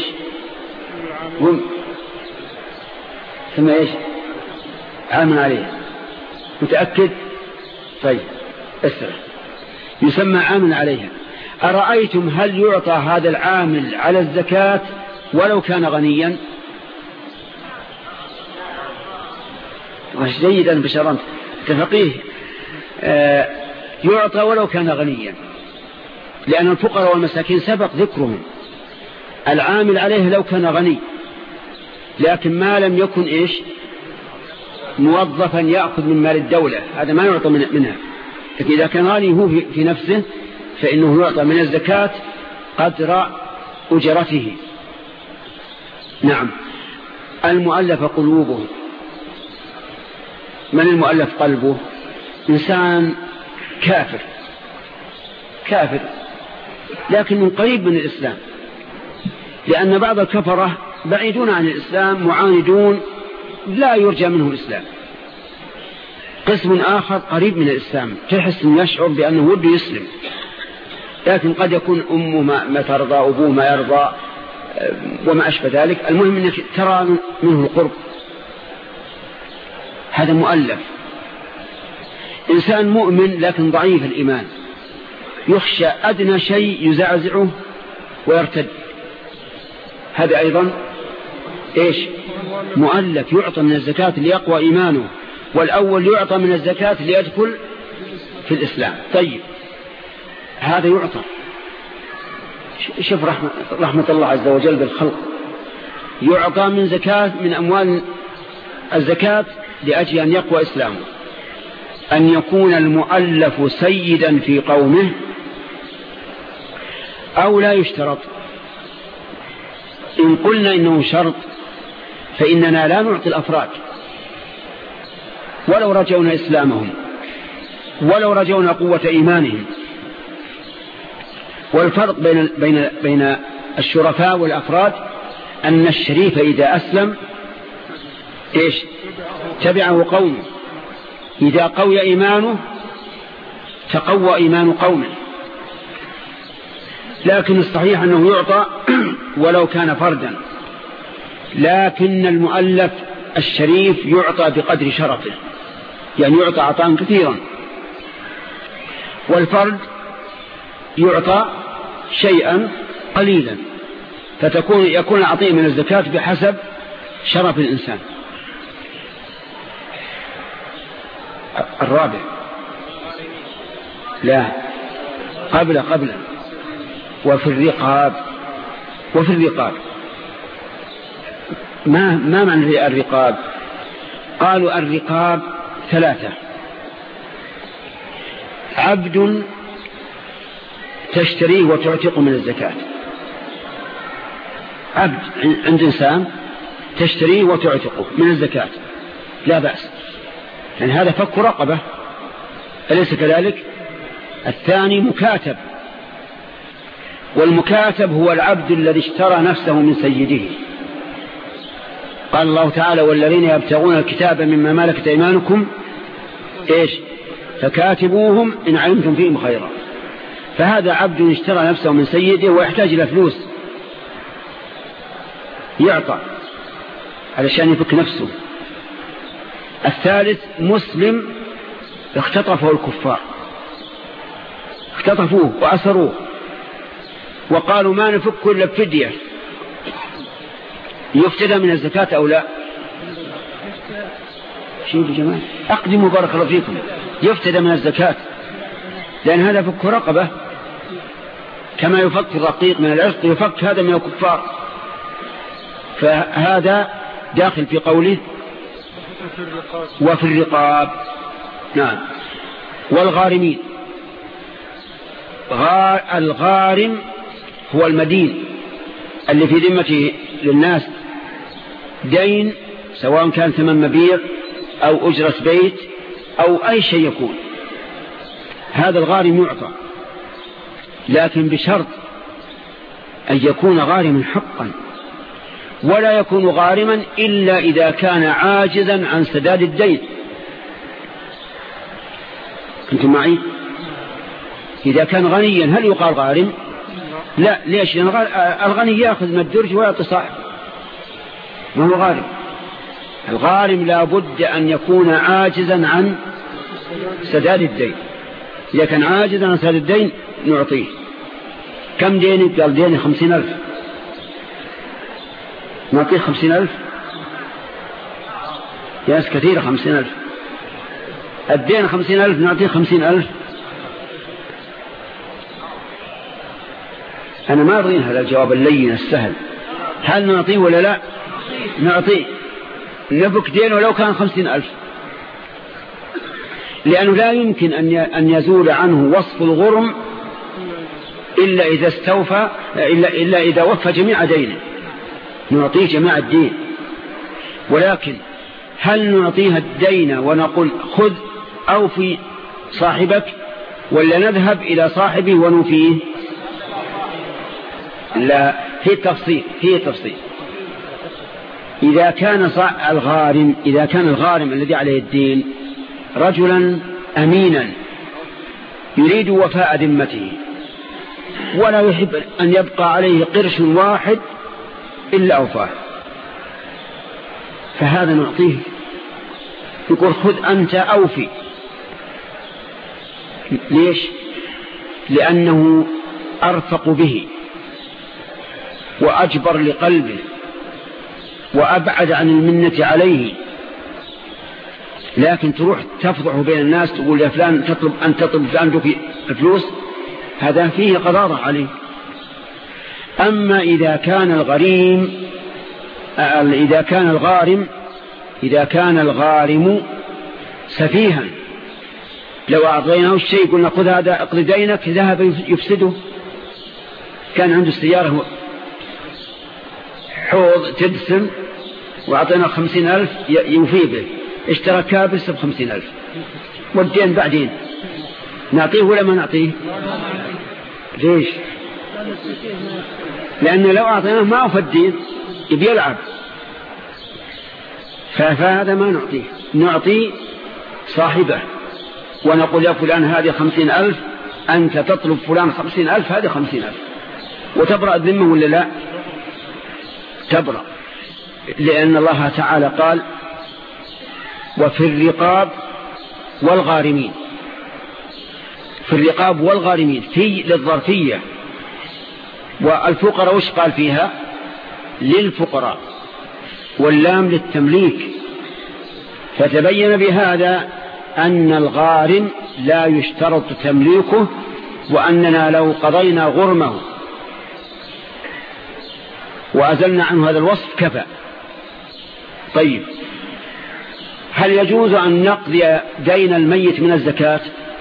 يسمى إيش؟ عامل عليه. متأكد؟ طيب اسرع. يسمى عامل عليها. أرأيتم هل يعطى هذا العامل على الزكاة ولو كان غنيا؟ جيدا بشرمت تفقيه. آه يعطى ولو كان غنيا، لأن الفقراء والمساكين سبق ذكرهم. العامل عليه لو كان غني، لكن ما لم يكن إيش؟ موظفا يأخذ من مال الدولة، هذا ما يعطى منها. لكن إذا كان غني هو في نفسه فإنه يعطى من الزكاة قدر أجرته. نعم. المؤلف قلوبه، من المؤلف قلبه؟ إنسان كافر كافر لكن من قريب من الإسلام، لأن بعض الكفرة بعيدون عن الإسلام معاندون لا يرجى منه الإسلام. قسم آخر قريب من الإسلام تحس أن يشعر بأنه وده يسلم، لكن قد يكون أمه ما ترضى، أبوه ما يرضى، وما أشبه ذلك. المهم أنك ترى منه القرب. هذا مؤلف. إنسان مؤمن لكن ضعيف الإيمان، يخشى أدنى شيء يزعزعه ويرتد، هذا أيضا إيش؟ مؤلف، يعطى من الزكاة ليقوى إيمانه، والأول يعطى من الزكاة ليدخل في الإسلام. طيب هذا يعطى. شوف رحمة, رحمة الله عز وجل بالخلق، يعطى من زكاة من أموال الزكاة لأجل أن يقوى إسلامه. أن يكون المؤلف سيدا في قومه أو لا يشترط. إن قلنا إنه شرط فإننا لا نعطي الأفراد ولو رجونا إسلامهم، ولو رجونا قوة إيمانهم. والفرق بين بين بين الشرفاء والأفراد أن الشريف إذا أسلم إيش؟ تبعه قومه، إذا قوي إيمانه تقوى إيمان قومه. لكن الصحيح أنه يعطى ولو كان فردا، لكن المؤلف الشريف يعطى بقدر شرفه، يعني يعطى عطاء كثيرا، والفرد يعطى شيئا قليلا، فتكون يكون العطيء من الزكاة بحسب شرف الإنسان. الرابع لا قبل قبل وفي الرقاب. وفي الرقاب ما ما معنى الرقاب؟ قالوا الرقاب ثلاثة: عبد تشتريه وتعتق من الزكاة، عبد عند إنسان تشتريه وتعتقه من الزكاة لا بأس، يعني هذا فك رقبة، أليس كذلك؟ الثاني مكاتب، والمكاتب هو العبد الذي اشترى نفسه من سيده. قال الله تعالى: والذين يبتغون الكتاب مما ملكت أيمانكم إيش؟ فكاتبوهم إن علمتم فيهم خيرا. فهذا عبد اشترى نفسه من سيده ويحتاج إلى فلوس، يعطى علشان يفك نفسه. الثالث مسلم اختطفه الكفار، اختطفوه وأسروه وقالوا ما نفك إلا بفدية، يفتدى من الزكاة أو لا؟ شيء يا جماعة أقدموا بارك الله فيكم. يفتدى من الزكاة لأن هذا فك رقبة، كما يفك الرقيق من العشق يفك هذا من الكفار. فهذا داخل في قوله وفي الرقاب. نعم. والغارمين، الغارم هو المدين اللي في ذمته للناس دين، سواء كان ثمن مبيع أو أجرة بيت أو أي شيء يكون، هذا الغارم يعطى، لكن بشرط أن يكون غارما حقا، ولا يكون غارما إلا إذا كان عاجزا عن سداد الدين. أنتم معي؟ إذا كان غنيا هل يقال غارم؟ لا. ليش؟ لأن الغني يأخذ من الدرج ويعطي صاحب، ما هو غارم. الغارم لا بد أن يكون عاجزا عن سداد الدين. إذا كان عاجزا عن سداد الدين نعطيه. كم ديني؟ قال ديني خمسين ألف، نعطيه خمسين ألف. ياس كثير خمسين ألف، الدين خمسين ألف نعطيه خمسين ألف. أنا ما أرضين هذا الجواب اللين السهل. هل نعطيه ولا لا؟ نعطيه، نفك دينه ولو كان خمسين ألف، لأنه لا يمكن أن يزول عنه وصف الغرم إلا إذا استوفى، إلا, إلا إذا وفى جميع دينه. نعطيه جميع الدين، ولكن هل نعطيه الدين ونقول خذ أو في صاحبك، ولا نذهب إلى صاحبه ونوفيه؟ لا، هي تفصيل، هي تفصيل. إذا كان الغارم إذا كان الغارم الذي عليه الدين رجلا أمينا يريد وفاء ذمته ولا يحب أن يبقى عليه قرش واحد إلا أوفاه، فهذا نعطيه، يقول خذ أنت أوفي. ليش؟ لأنه أرفق به وأجبر لقلبه وأبعد عن المنة عليه. لكن تروح تفضح بين الناس تقول يا فلان تطلب أن تطلب فلان فلوس، هذا فيه قرارة عليه. أما إذا كان الغريم إذا كان الغارم إذا كان الغارم سفيها لو أعطيناه الشيء قلنا خذ هذا اقضي دينك ذهب يفسده. كان عنده سيارة حوض تدسم وأعطيناه خمسين ألف يوفي به، اشترى كابس بخمسين ألف والدين بعدين نعطيه ولا ما نعطيه؟ ليش؟ لأنه لو أعطيناه ما أوفى الدين يبي يلعب، فهذا ما نعطيه، نعطي صاحبه ونقول يا فلان هذه خمسين ألف، أنت تطلب فلان خمسين ألف، هذه خمسين ألف، وتبرأ الذمة ولا لا؟ تبرأ، لأن الله تعالى قال وفي الرقاب والغارمين. في الرقاب والغارمين في للظرفية، والفقراء وش قال فيها؟ للفقراء، واللام للتمليك. فتبين بهذا أن الغارم لا يشترط تمليكه، وأننا لو قضينا غرمه وأزلنا عنه هذا الوصف كفى. طيب، هل يجوز أن نقضي دين الميت من الزكاة؟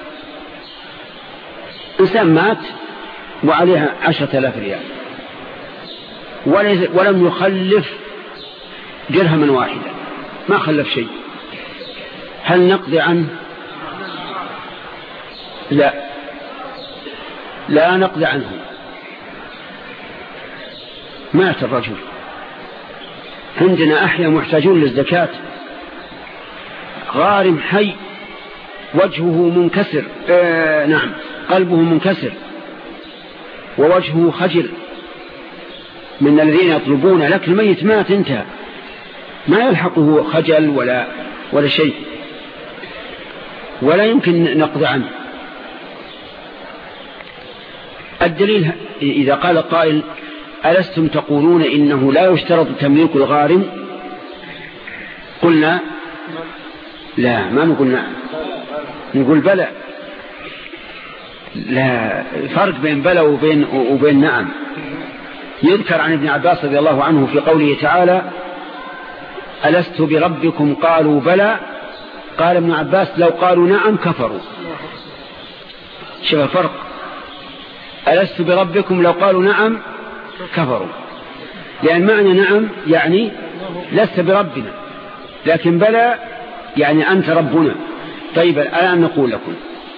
إنسان مات وعليها عشرة آلاف ريال ولم يخلف درهما واحدا، ما خلف شيء، هل نقضي عنه؟ لا، لا نقضي عنه. مات الرجل، عندنا أحياء محتاجون للزكاة، غارم حي وجهه منكسر، آه نعم قلبه منكسر ووجهه خجل من الذين يطلبون، لكن الميت مات انتهى، ما يلحقه خجل ولا ولا شيء، ولا يمكن نقضي عنه. الدليل إذا قال قائل ألستم تقولون إنه لا يشترط تمليك الغارم؟ قلنا لا، ما نقول نعم، نقول بلى. لا فرق بين بلى وبين, وبين نعم. يذكر عن ابن عباس رضي الله عنه في قوله تعالى ألست بربكم قالوا بلى، قال ابن عباس لو قالوا نعم كفروا. شوف الفرق، ألست بربكم لو قالوا نعم كفروا، لأن معنى نعم يعني لست بربنا، لكن بلى يعني أنت ربنا. طيب الآن نقول لكم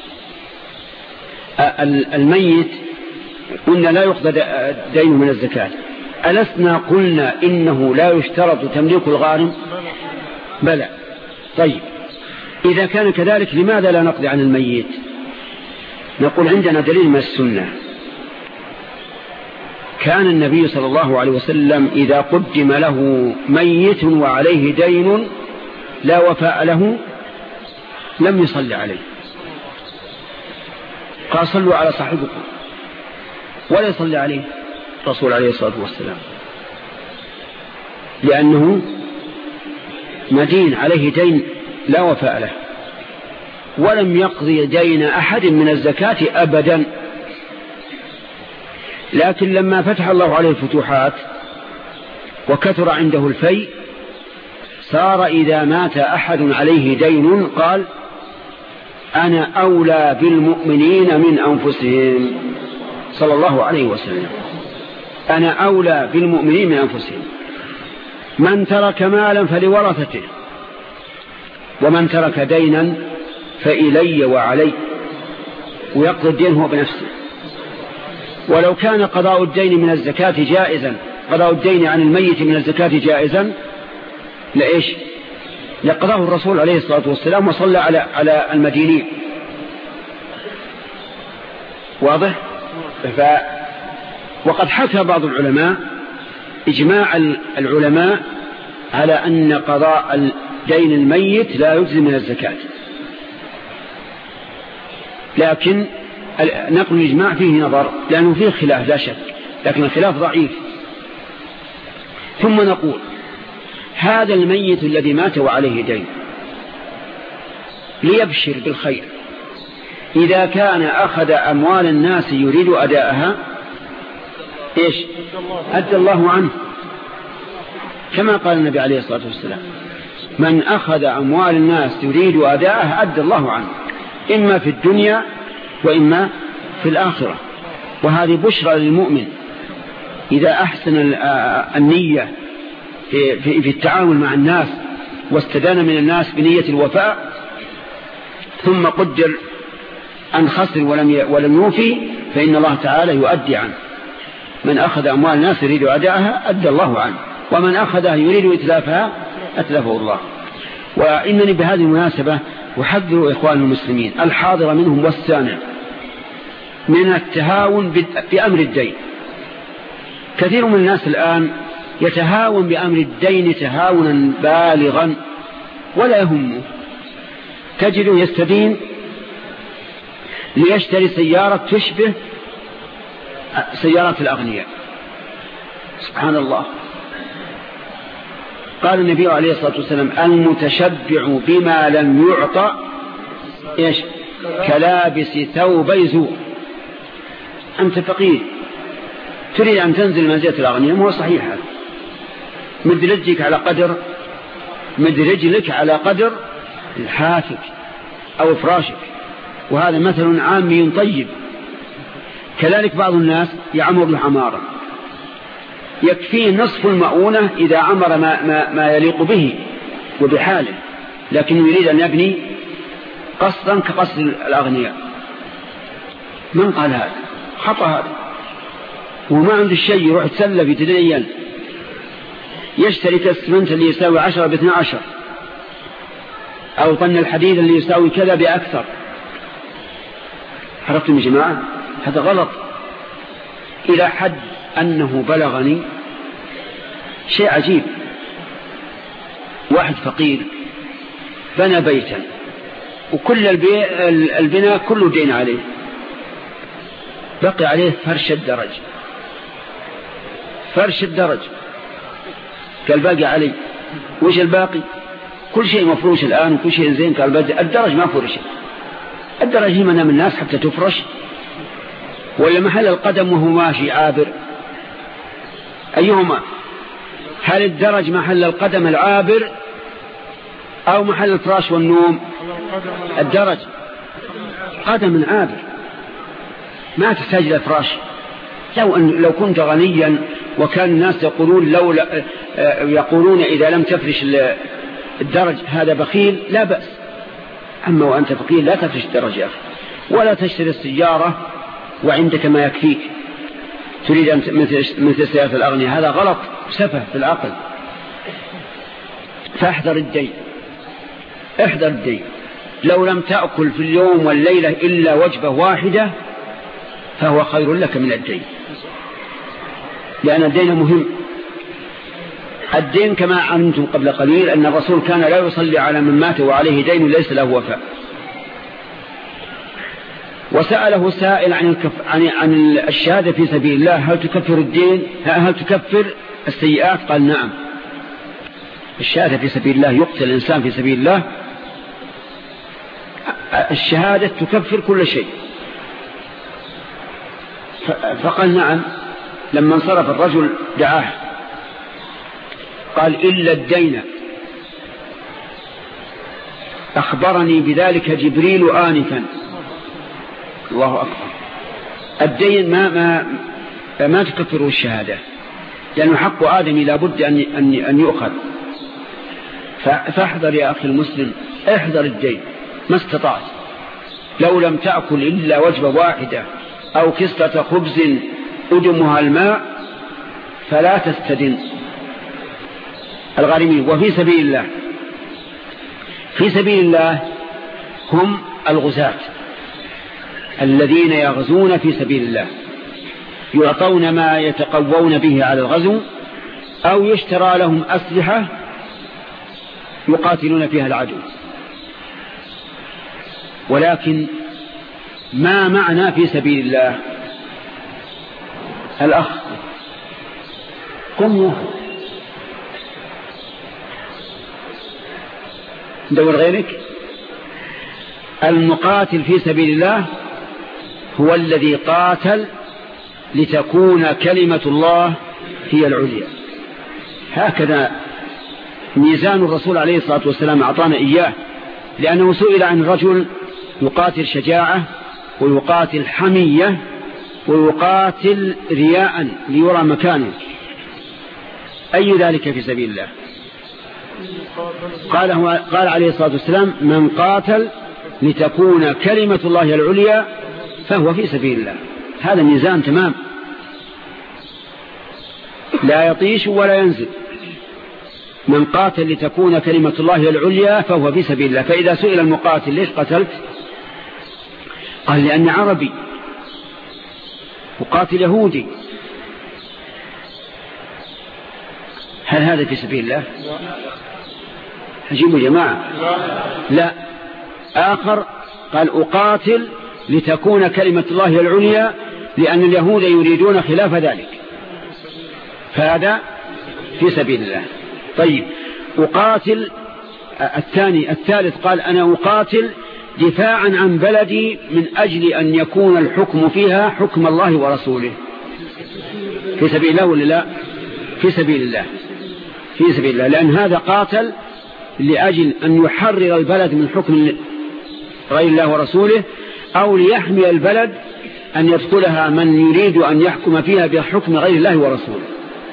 الميت قلنا لا يقضى دينه من الزكاة، ألسنا قلنا إنه لا يشترط تمليك الغارم؟ بلى. طيب إذا كان كذلك لماذا لا نقضي عن الميت؟ نقول عندنا دليل من السنة. كان النبي صلى الله عليه وسلم إذا قدم له ميت وعليه دين لا وفاء له لم يصلي عليه، قال صلوا على صاحبكم، ولا يصلي عليه الرسول عليه الصلاة والسلام، لأنه مدين عليه دين لا وفاء له، ولم يقضي دين أحد من الزكاة أبدا. لكن لما فتح الله عليه الفتوحات وكثر عنده الفيء، صار إذا مات أحد عليه دين قال أنا أولى بالمؤمنين من أنفسهم، صلى الله عليه وسلم، أنا أولى بالمؤمنين من أنفسهم. من ترك مالا فلورثته، ومن ترك دينا فإلي وعلي، ويقضي الدين هو بنفسه. ولو كان قضاء الدين من الزكاة جائزا، قضاء الدين عن الميت من الزكاة جائزا، لإيش؟ لقضاه الرسول عليه الصلاة والسلام وصلى على على المدينين. واضح؟ ف وقد حكى بعض العلماء إجماع العلماء على أن قضاء دين الميت لا يجزي من الزكاة، لكن نقل الإجماع فيه نظر لأنه فيه خلاف لا شك، لكن الخلاف ضعيف. ثم نقول هذا الميت الذي مات وعليه دين ليبشر بالخير، إذا كان أخذ أموال الناس يريد أداءها إيش؟ أدى الله عنه، كما قال النبي عليه الصلاة والسلام من أخذ أموال الناس يريد أداءها أدى الله عنه، إما في الدنيا وإما في الآخرة. وهذه بشرى للمؤمن إذا أحسن النية في, في, في التعامل مع الناس واستدان من الناس بنية الوفاء، ثم قدر أن خسر ولم ولم يوفي، فإن الله تعالى يؤدي عنه. من أخذ أموال الناس يريد أداءها أدى الله عنه، ومن أخذها يريد إتلافها أتلفه الله. وإنني بهذه المناسبة أحذر إخوان المسلمين الحاضر منهم والسامع من التهاون بأمر الدين. كثير من الناس الآن يتهاون بأمر الدين تهاونا بالغا ولا يهمه، تجده يستدين ليشتري سيارة تشبه سيارات الأغنياء. سبحان الله. قال النبي عليه الصلاة والسلام المتشبع بما لم يعطى إيش؟ كلابس ثوبي زور. أنت فقير تريد أن تنزل منزلة الأغنياء، ما هو صحيح هذا. مد رجلك على قدر مد رجلك على قدر الحافك أو فراشك، وهذا مثل عامي طيب. كذلك بعض الناس يعمر له عمارة يكفيه نصف المؤونة إذا عمر ما, ما, ما يليق به وبحاله، لكنه يريد أن يبني قصدا كقصد الأغنياء. من قال هذا؟ خطأ هذا. وما عنده الشيء يروح يتسلف يتدين، يشتري كالسمنت اللي يساوي عشرة باثنى عشر، أو طن الحديد اللي يساوي كذا بأكثر. عرفتم يا جماعة؟ هذا غلط إلى حد أنه بلغني شيء عجيب. واحد فقير بنى بيتا وكل البناء كله دين عليه، بقي عليه فرش الدرج فرش الدرج قال باقي علي. وش الباقي؟ كل شيء مفروش الآن وكل شيء زين. قال الدرج ما فرش. الدرج هي منام الناس حتى تفرش، ولا محل القدم وهو ماشي عابر؟ أيهما؟ هل الدرج محل القدم العابر أو محل الفراش والنوم؟ الدرج قدم عابر، ما تحتاج إلى فراش. لو, أن لو كنت غنيا وكان الناس يقولون, لو يقولون إذا لم تفرش الدرج هذا بخيل، لا بأس. أما وأنت فقير لا تفرش الدرج يا أخي، ولا تشتري السيارة وعندك ما يكفيك تريد أن مثل سيارة الأغنياء. هذا غلط سفه في العقل. فاحذر الدين، احذر الدين. لو لم تأكل في اليوم والليلة إلا وجبة واحدة فهو خير لك من الدين، لأن الدين مهم. الدين كما علمتم قبل قليل أن الرسول كان لا يصلي على من مات وعليه دين ليس له وفاء. وسأله سائل عن, الكف... عن... عن الشهادة في سبيل الله، هل تكفر الدين؟ هل تكفر السيئات؟ قال نعم. الشهادة في سبيل الله، يقتل الإنسان في سبيل الله، الشهادة تكفر كل شيء. ف... فقال نعم. لما انصرف الرجل دعاه قال إلا الدين أخبرني بذلك جبريل آنفا. الله أكبر. الدين ما, ما, ما تكفره الشهادة، لأنه حق آدم لا بد أن, أن, أن يؤخذ. فاحذر يا أخي المسلم، احذر الدين ما استطعت. لو لم تأكل إلا وجبة واحدة أو كسرة خبز أدمها الماء فلا تستدن. الغارمين. وفي سبيل الله، في سبيل الله هم الغزاة الذين يغزون في سبيل الله، يعطون ما يتقوون به على الغزو، أو يشترى لهم أسلحة يقاتلون فيها العدو. ولكن ما معنى في سبيل الله؟ الأخ قم يا أخي دور غيرك. المقاتل في سبيل الله هو الذي قاتل لتكون كلمة الله هي العليا. هكذا ميزان الرسول عليه الصلاة والسلام أعطانا إياه، لأنه سئل عن رجل يقاتل شجاعة ويقاتل حمية ويقاتل رياء ليرى مكانه، أي ذلك في سبيل الله؟ قال, هو قال عليه الصلاة والسلام: من قاتل لتكون كلمة الله العليا فهو في سبيل الله. هذا ميزان تمام، لا يطيش ولا ينزل. من قاتل لتكون كلمة الله العليا فهو في سبيل الله. فإذا سئل المقاتل: ليش قتلت؟ قال: لأني عربي وقاتل يهودي. هل هذا في سبيل الله؟ أجيبوا جماعة. لا. آخر قال: أقاتل لتكون كلمة الله العليا لأن اليهود يريدون خلاف ذلك، فهذا في سبيل الله. طيب، أقاتل. الثاني الثالث قال: أنا أقاتل دفاعا عن بلدي من أجل أن يكون الحكم فيها حكم الله ورسوله. في سبيل الله ولا لا؟ في سبيل الله، في سبيل الله، لأن هذا قاتل لأجل أن يحرر البلد من حكم غير الله ورسوله، أو ليحمي البلد أن يدخلها من يريد أن يحكم فيها بحكم غير الله ورسوله.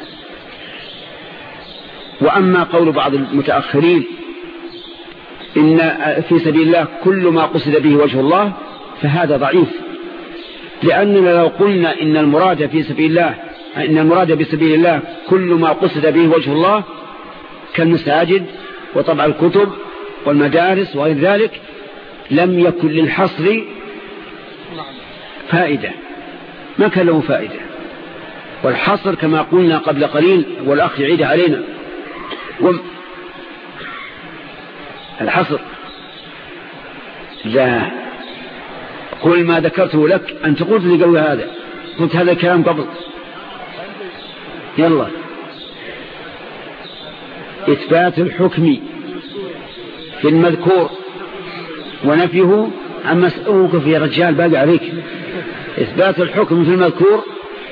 وأما قول بعض المتأخرين إن في سبيل الله كل ما قصد به وجه الله، فهذا ضعيف، لأننا لو قلنا إن المراد في سبيل الله إن المراد بسبيل الله كل ما قصد به وجه الله كالمساجد وطبع الكتب والمدارس وغير ذلك، لم يكن للحصر فائدة، ما كان له فائدة. والحصر كما قلنا قبل قليل والأخ يعيد علينا، الحصر لا، كل ما ذكرته لك أنت قلت لي قبل هذا، قلت هذا الكلام قبل. يلا، إثبات الحكم في المذكور ونفيه عما سألوك في رجال باقي عليك. إثبات الحكم في المذكور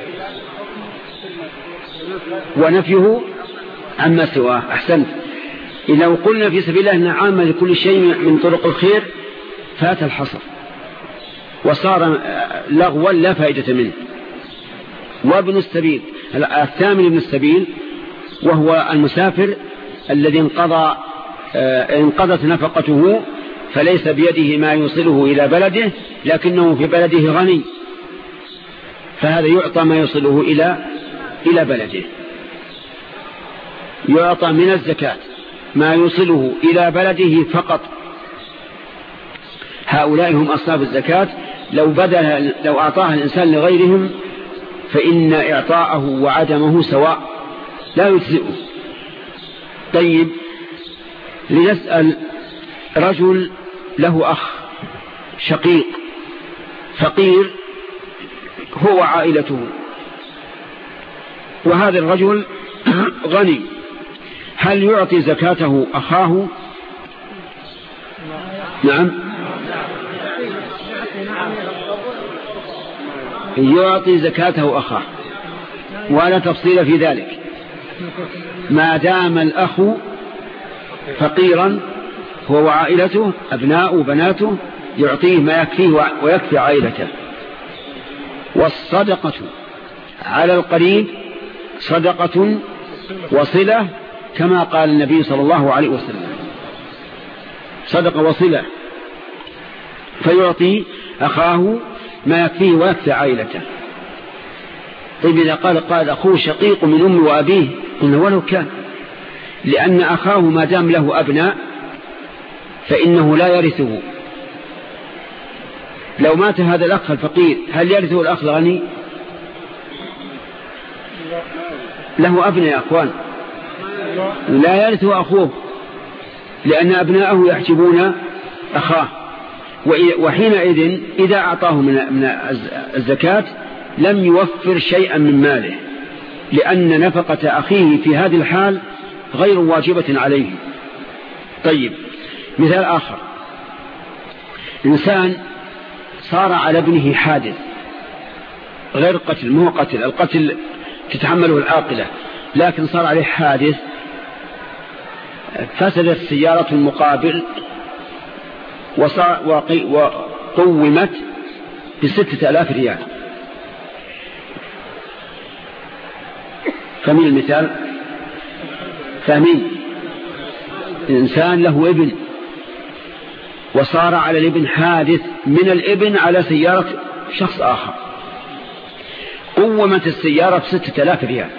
ونفيه عما سواه. أحسنت. إذا قلنا في سبيل الله أنها عامة لكل شيء من طرق الخير فات الحصر وصار لغوا لا فائدة منه. وابن السبيل الثامن ابن السبيل وهو المسافر الذي انقضى انقضت نفقته فليس بيده ما يوصله إلى بلده، لكنه في بلده غني، فهذا يعطى ما يوصله إلى إلى بلده، يعطى من الزكاة ما يوصله إلى بلده فقط. هؤلاء هم أصحاب الزكاة، لو بدل لو أعطاها الإنسان لغيرهم فإن إعطاءه وعدمه سواء لا يجزئه. طيب، لنسأل رجل له أخ شقيق فقير هو عائلته، وهذا الرجل غني، هل يعطي زكاته أخاه؟ نعم، يعطي زكاته أخاه، ولا تفصيل في ذلك، ما دام الأخ فقيرا هو وعائلته أبناء وبناته يعطيه ما يكفيه ويكفي عائلته. والصدقة على القريب صدقة وصلة، كما قال النبي صلى الله عليه وسلم: صدقة وصلة، فيعطي أخاه ما يكفيه ويكفي عائلته. طيب، إذا قال قال أخوه شقيق من أمه وأبيه، قلنا ولو كان، لأن أخاه ما دام له أبناء فإنه لا يرثه. لو مات هذا الأخ الفقير هل يرثه الأخ الغني؟ له أبناء يا أخوان، لا يرثه أخوه، لأن أبناءه يحجبون أخاه. وحينئذ إذا أعطاه من الزكاة لم يوفر شيئا من ماله، لأن نفقة أخيه في هذه الحال غير واجبة عليه. طيب، مثال آخر: إنسان صار على ابنه حادث غير قتل، مو قتل، القتل تتحمله العاقلة، لكن صار عليه حادث، فسدت سيارة المقابل وقومت بستة آلاف ريال. فمن المثال فمن إنسان له ابن وصار على الابن حادث من الابن على سيارة شخص آخر، قومت السيارة بستة آلاف ريال.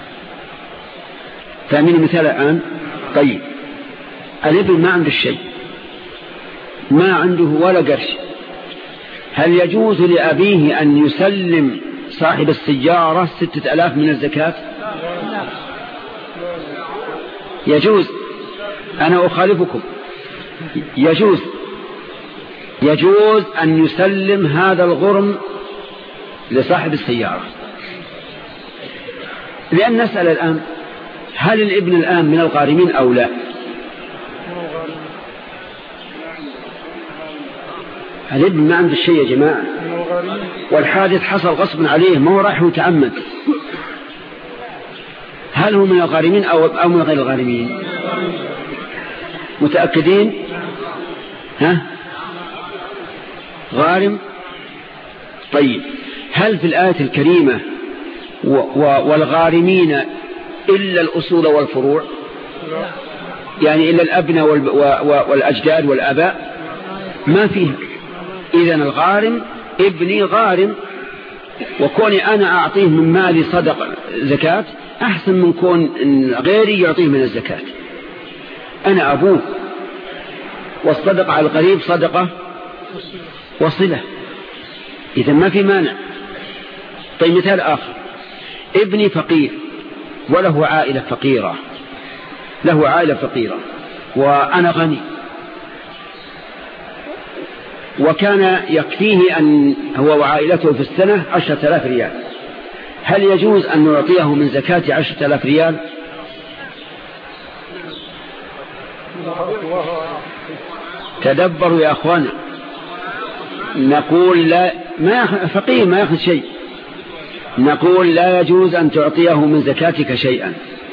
فمن المثال الآن. طيب، الابن ما عنده الشيء، ما عنده ولا قرش، هل يجوز لأبيه أن يسلم صاحب السيارة ستة آلاف من الزكاة؟ يجوز. أنا أخالفكم. يجوز يجوز أن يسلم هذا الغرم لصاحب السيارة. لأن نسأل الآن: هل الابن الآن من الغارمين أو لا؟ الابن ما عنده الشيء يا جماعة، والحادث حصل غصبا عليه، ما هو راح يتعمد. هل هو من الغارمين أو من غير الغارمين؟ متأكدين؟ ها؟ غارم. طيب، هل في الآية الكريمة والغارمين إلا الأصول والفروع؟ يعني إلا الأبناء والأجداد والآباء؟ ما فيها. إذن الغارم ابني غارم، وكوني أنا أعطيه من مالي صدقة زكاة أحسن من كون غيري يعطيه من الزكاة. أنا أبوه، والصدقة على القريب صدقة وصلة، إذن ما في مانع. طيب، مثال آخر: ابني فقير وله عائلة فقيرة، له عائلة فقيرة وأنا غني، وكان يكفيه أن هو وعائلته في السنة عشرة آلاف ريال، هل يجوز أن نعطيه من زكاة عشرة آلاف ريال؟ تدبروا يا أخوانا. نقول لا، ما فقير ما يأخذ شيء، نقول لا يجوز أن تعطيه من زكاتك شيئا،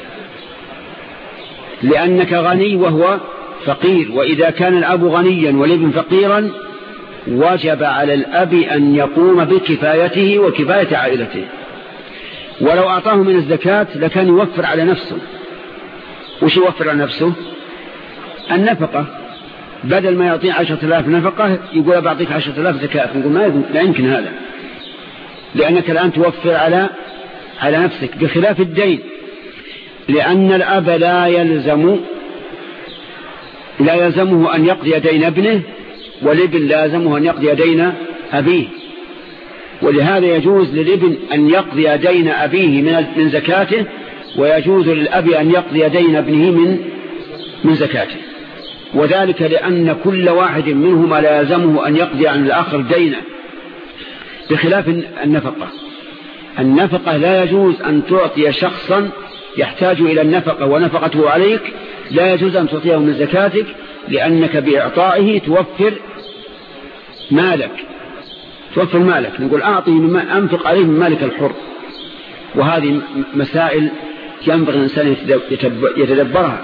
لأنك غني وهو فقير. وإذا كان الأب غنيا والابن فقيرا وجب على الأب أن يقوم بكفايته وكفاية عائلته. ولو أعطاه من الزكاة لكان يوفر على نفسه. وش يوفر على نفسه؟ النفقة. بدل ما يعطيه عشرة آلاف نفقة يقول بعطيك عشرة آلاف زكاة، نقول ما يمكن هذا، لأنك الآن توفر على على نفسك، بخلاف الدين، لأن الأب لا يلزم لا يلزمه أن يقضي دين ابنه، والابن لازمه أن يقضي دين أبيه. ولهذا يجوز للابن أن يقضي دين أبيه من من زكاته، ويجوز للأب أن يقضي دين ابنه من من زكاته. وذلك لأن كل واحد منهما لازمه أن يقضي عن الآخر دينه، بخلاف النفقة. النفقة لا يجوز أن تعطي شخصا يحتاج إلى النفقة ونفقته عليك، لا يجوز أن تعطيه من زكاتك، لأنك بإعطائه توفر مالك توفر مالك نقول أعطي مما أنفق عليه من مالك الحر. وهذه مسائل ينبغي الإنسان يتدبرها.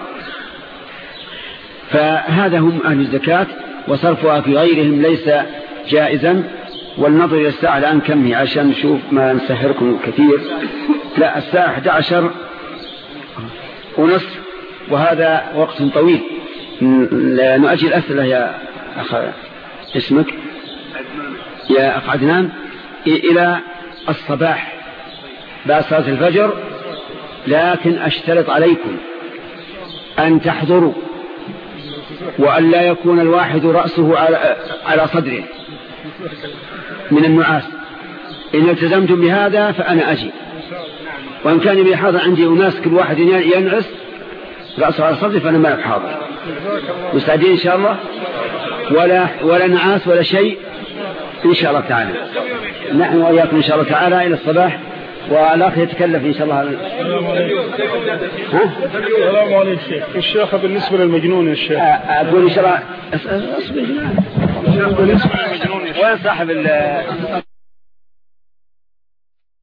فهذا هم أهل الزكاة، وصرفها في غيرهم ليس جائزا. والنظر إلى الساعة الآن كم هي عشان نشوف ما نسهركم كثير. لا، الساعة أحد عشر ونصف، وهذا وقت طويل. نؤجل أسئلة يا أخ، اسمك يا أخ عدنان، إلى الصباح بعد صلاة الفجر، لكن أشترط عليكم أن تحضروا وأن لا يكون الواحد رأسه على صدره من النعاس. إن التزمتم بهذا فأنا أجي، وإن كان لي حاضر عندي أناس كل واحد ينعس رأسه على صدره فأنا ما حاضر. مستعدين إن شاء الله؟ ولا, ولا نعاس ولا شيء إن شاء الله تعالى. نحن وإياكم إن شاء الله تعالى إلى الصباح، والأخ يتكلف إن شاء الله. ها؟ السلام عليكم الشيخ. الشيخ بالنسبة للمجنون يا شيخ. أقول إن شاء الله أصبر. بالنسبة للمجنون يا شيخ. وين صاحب ال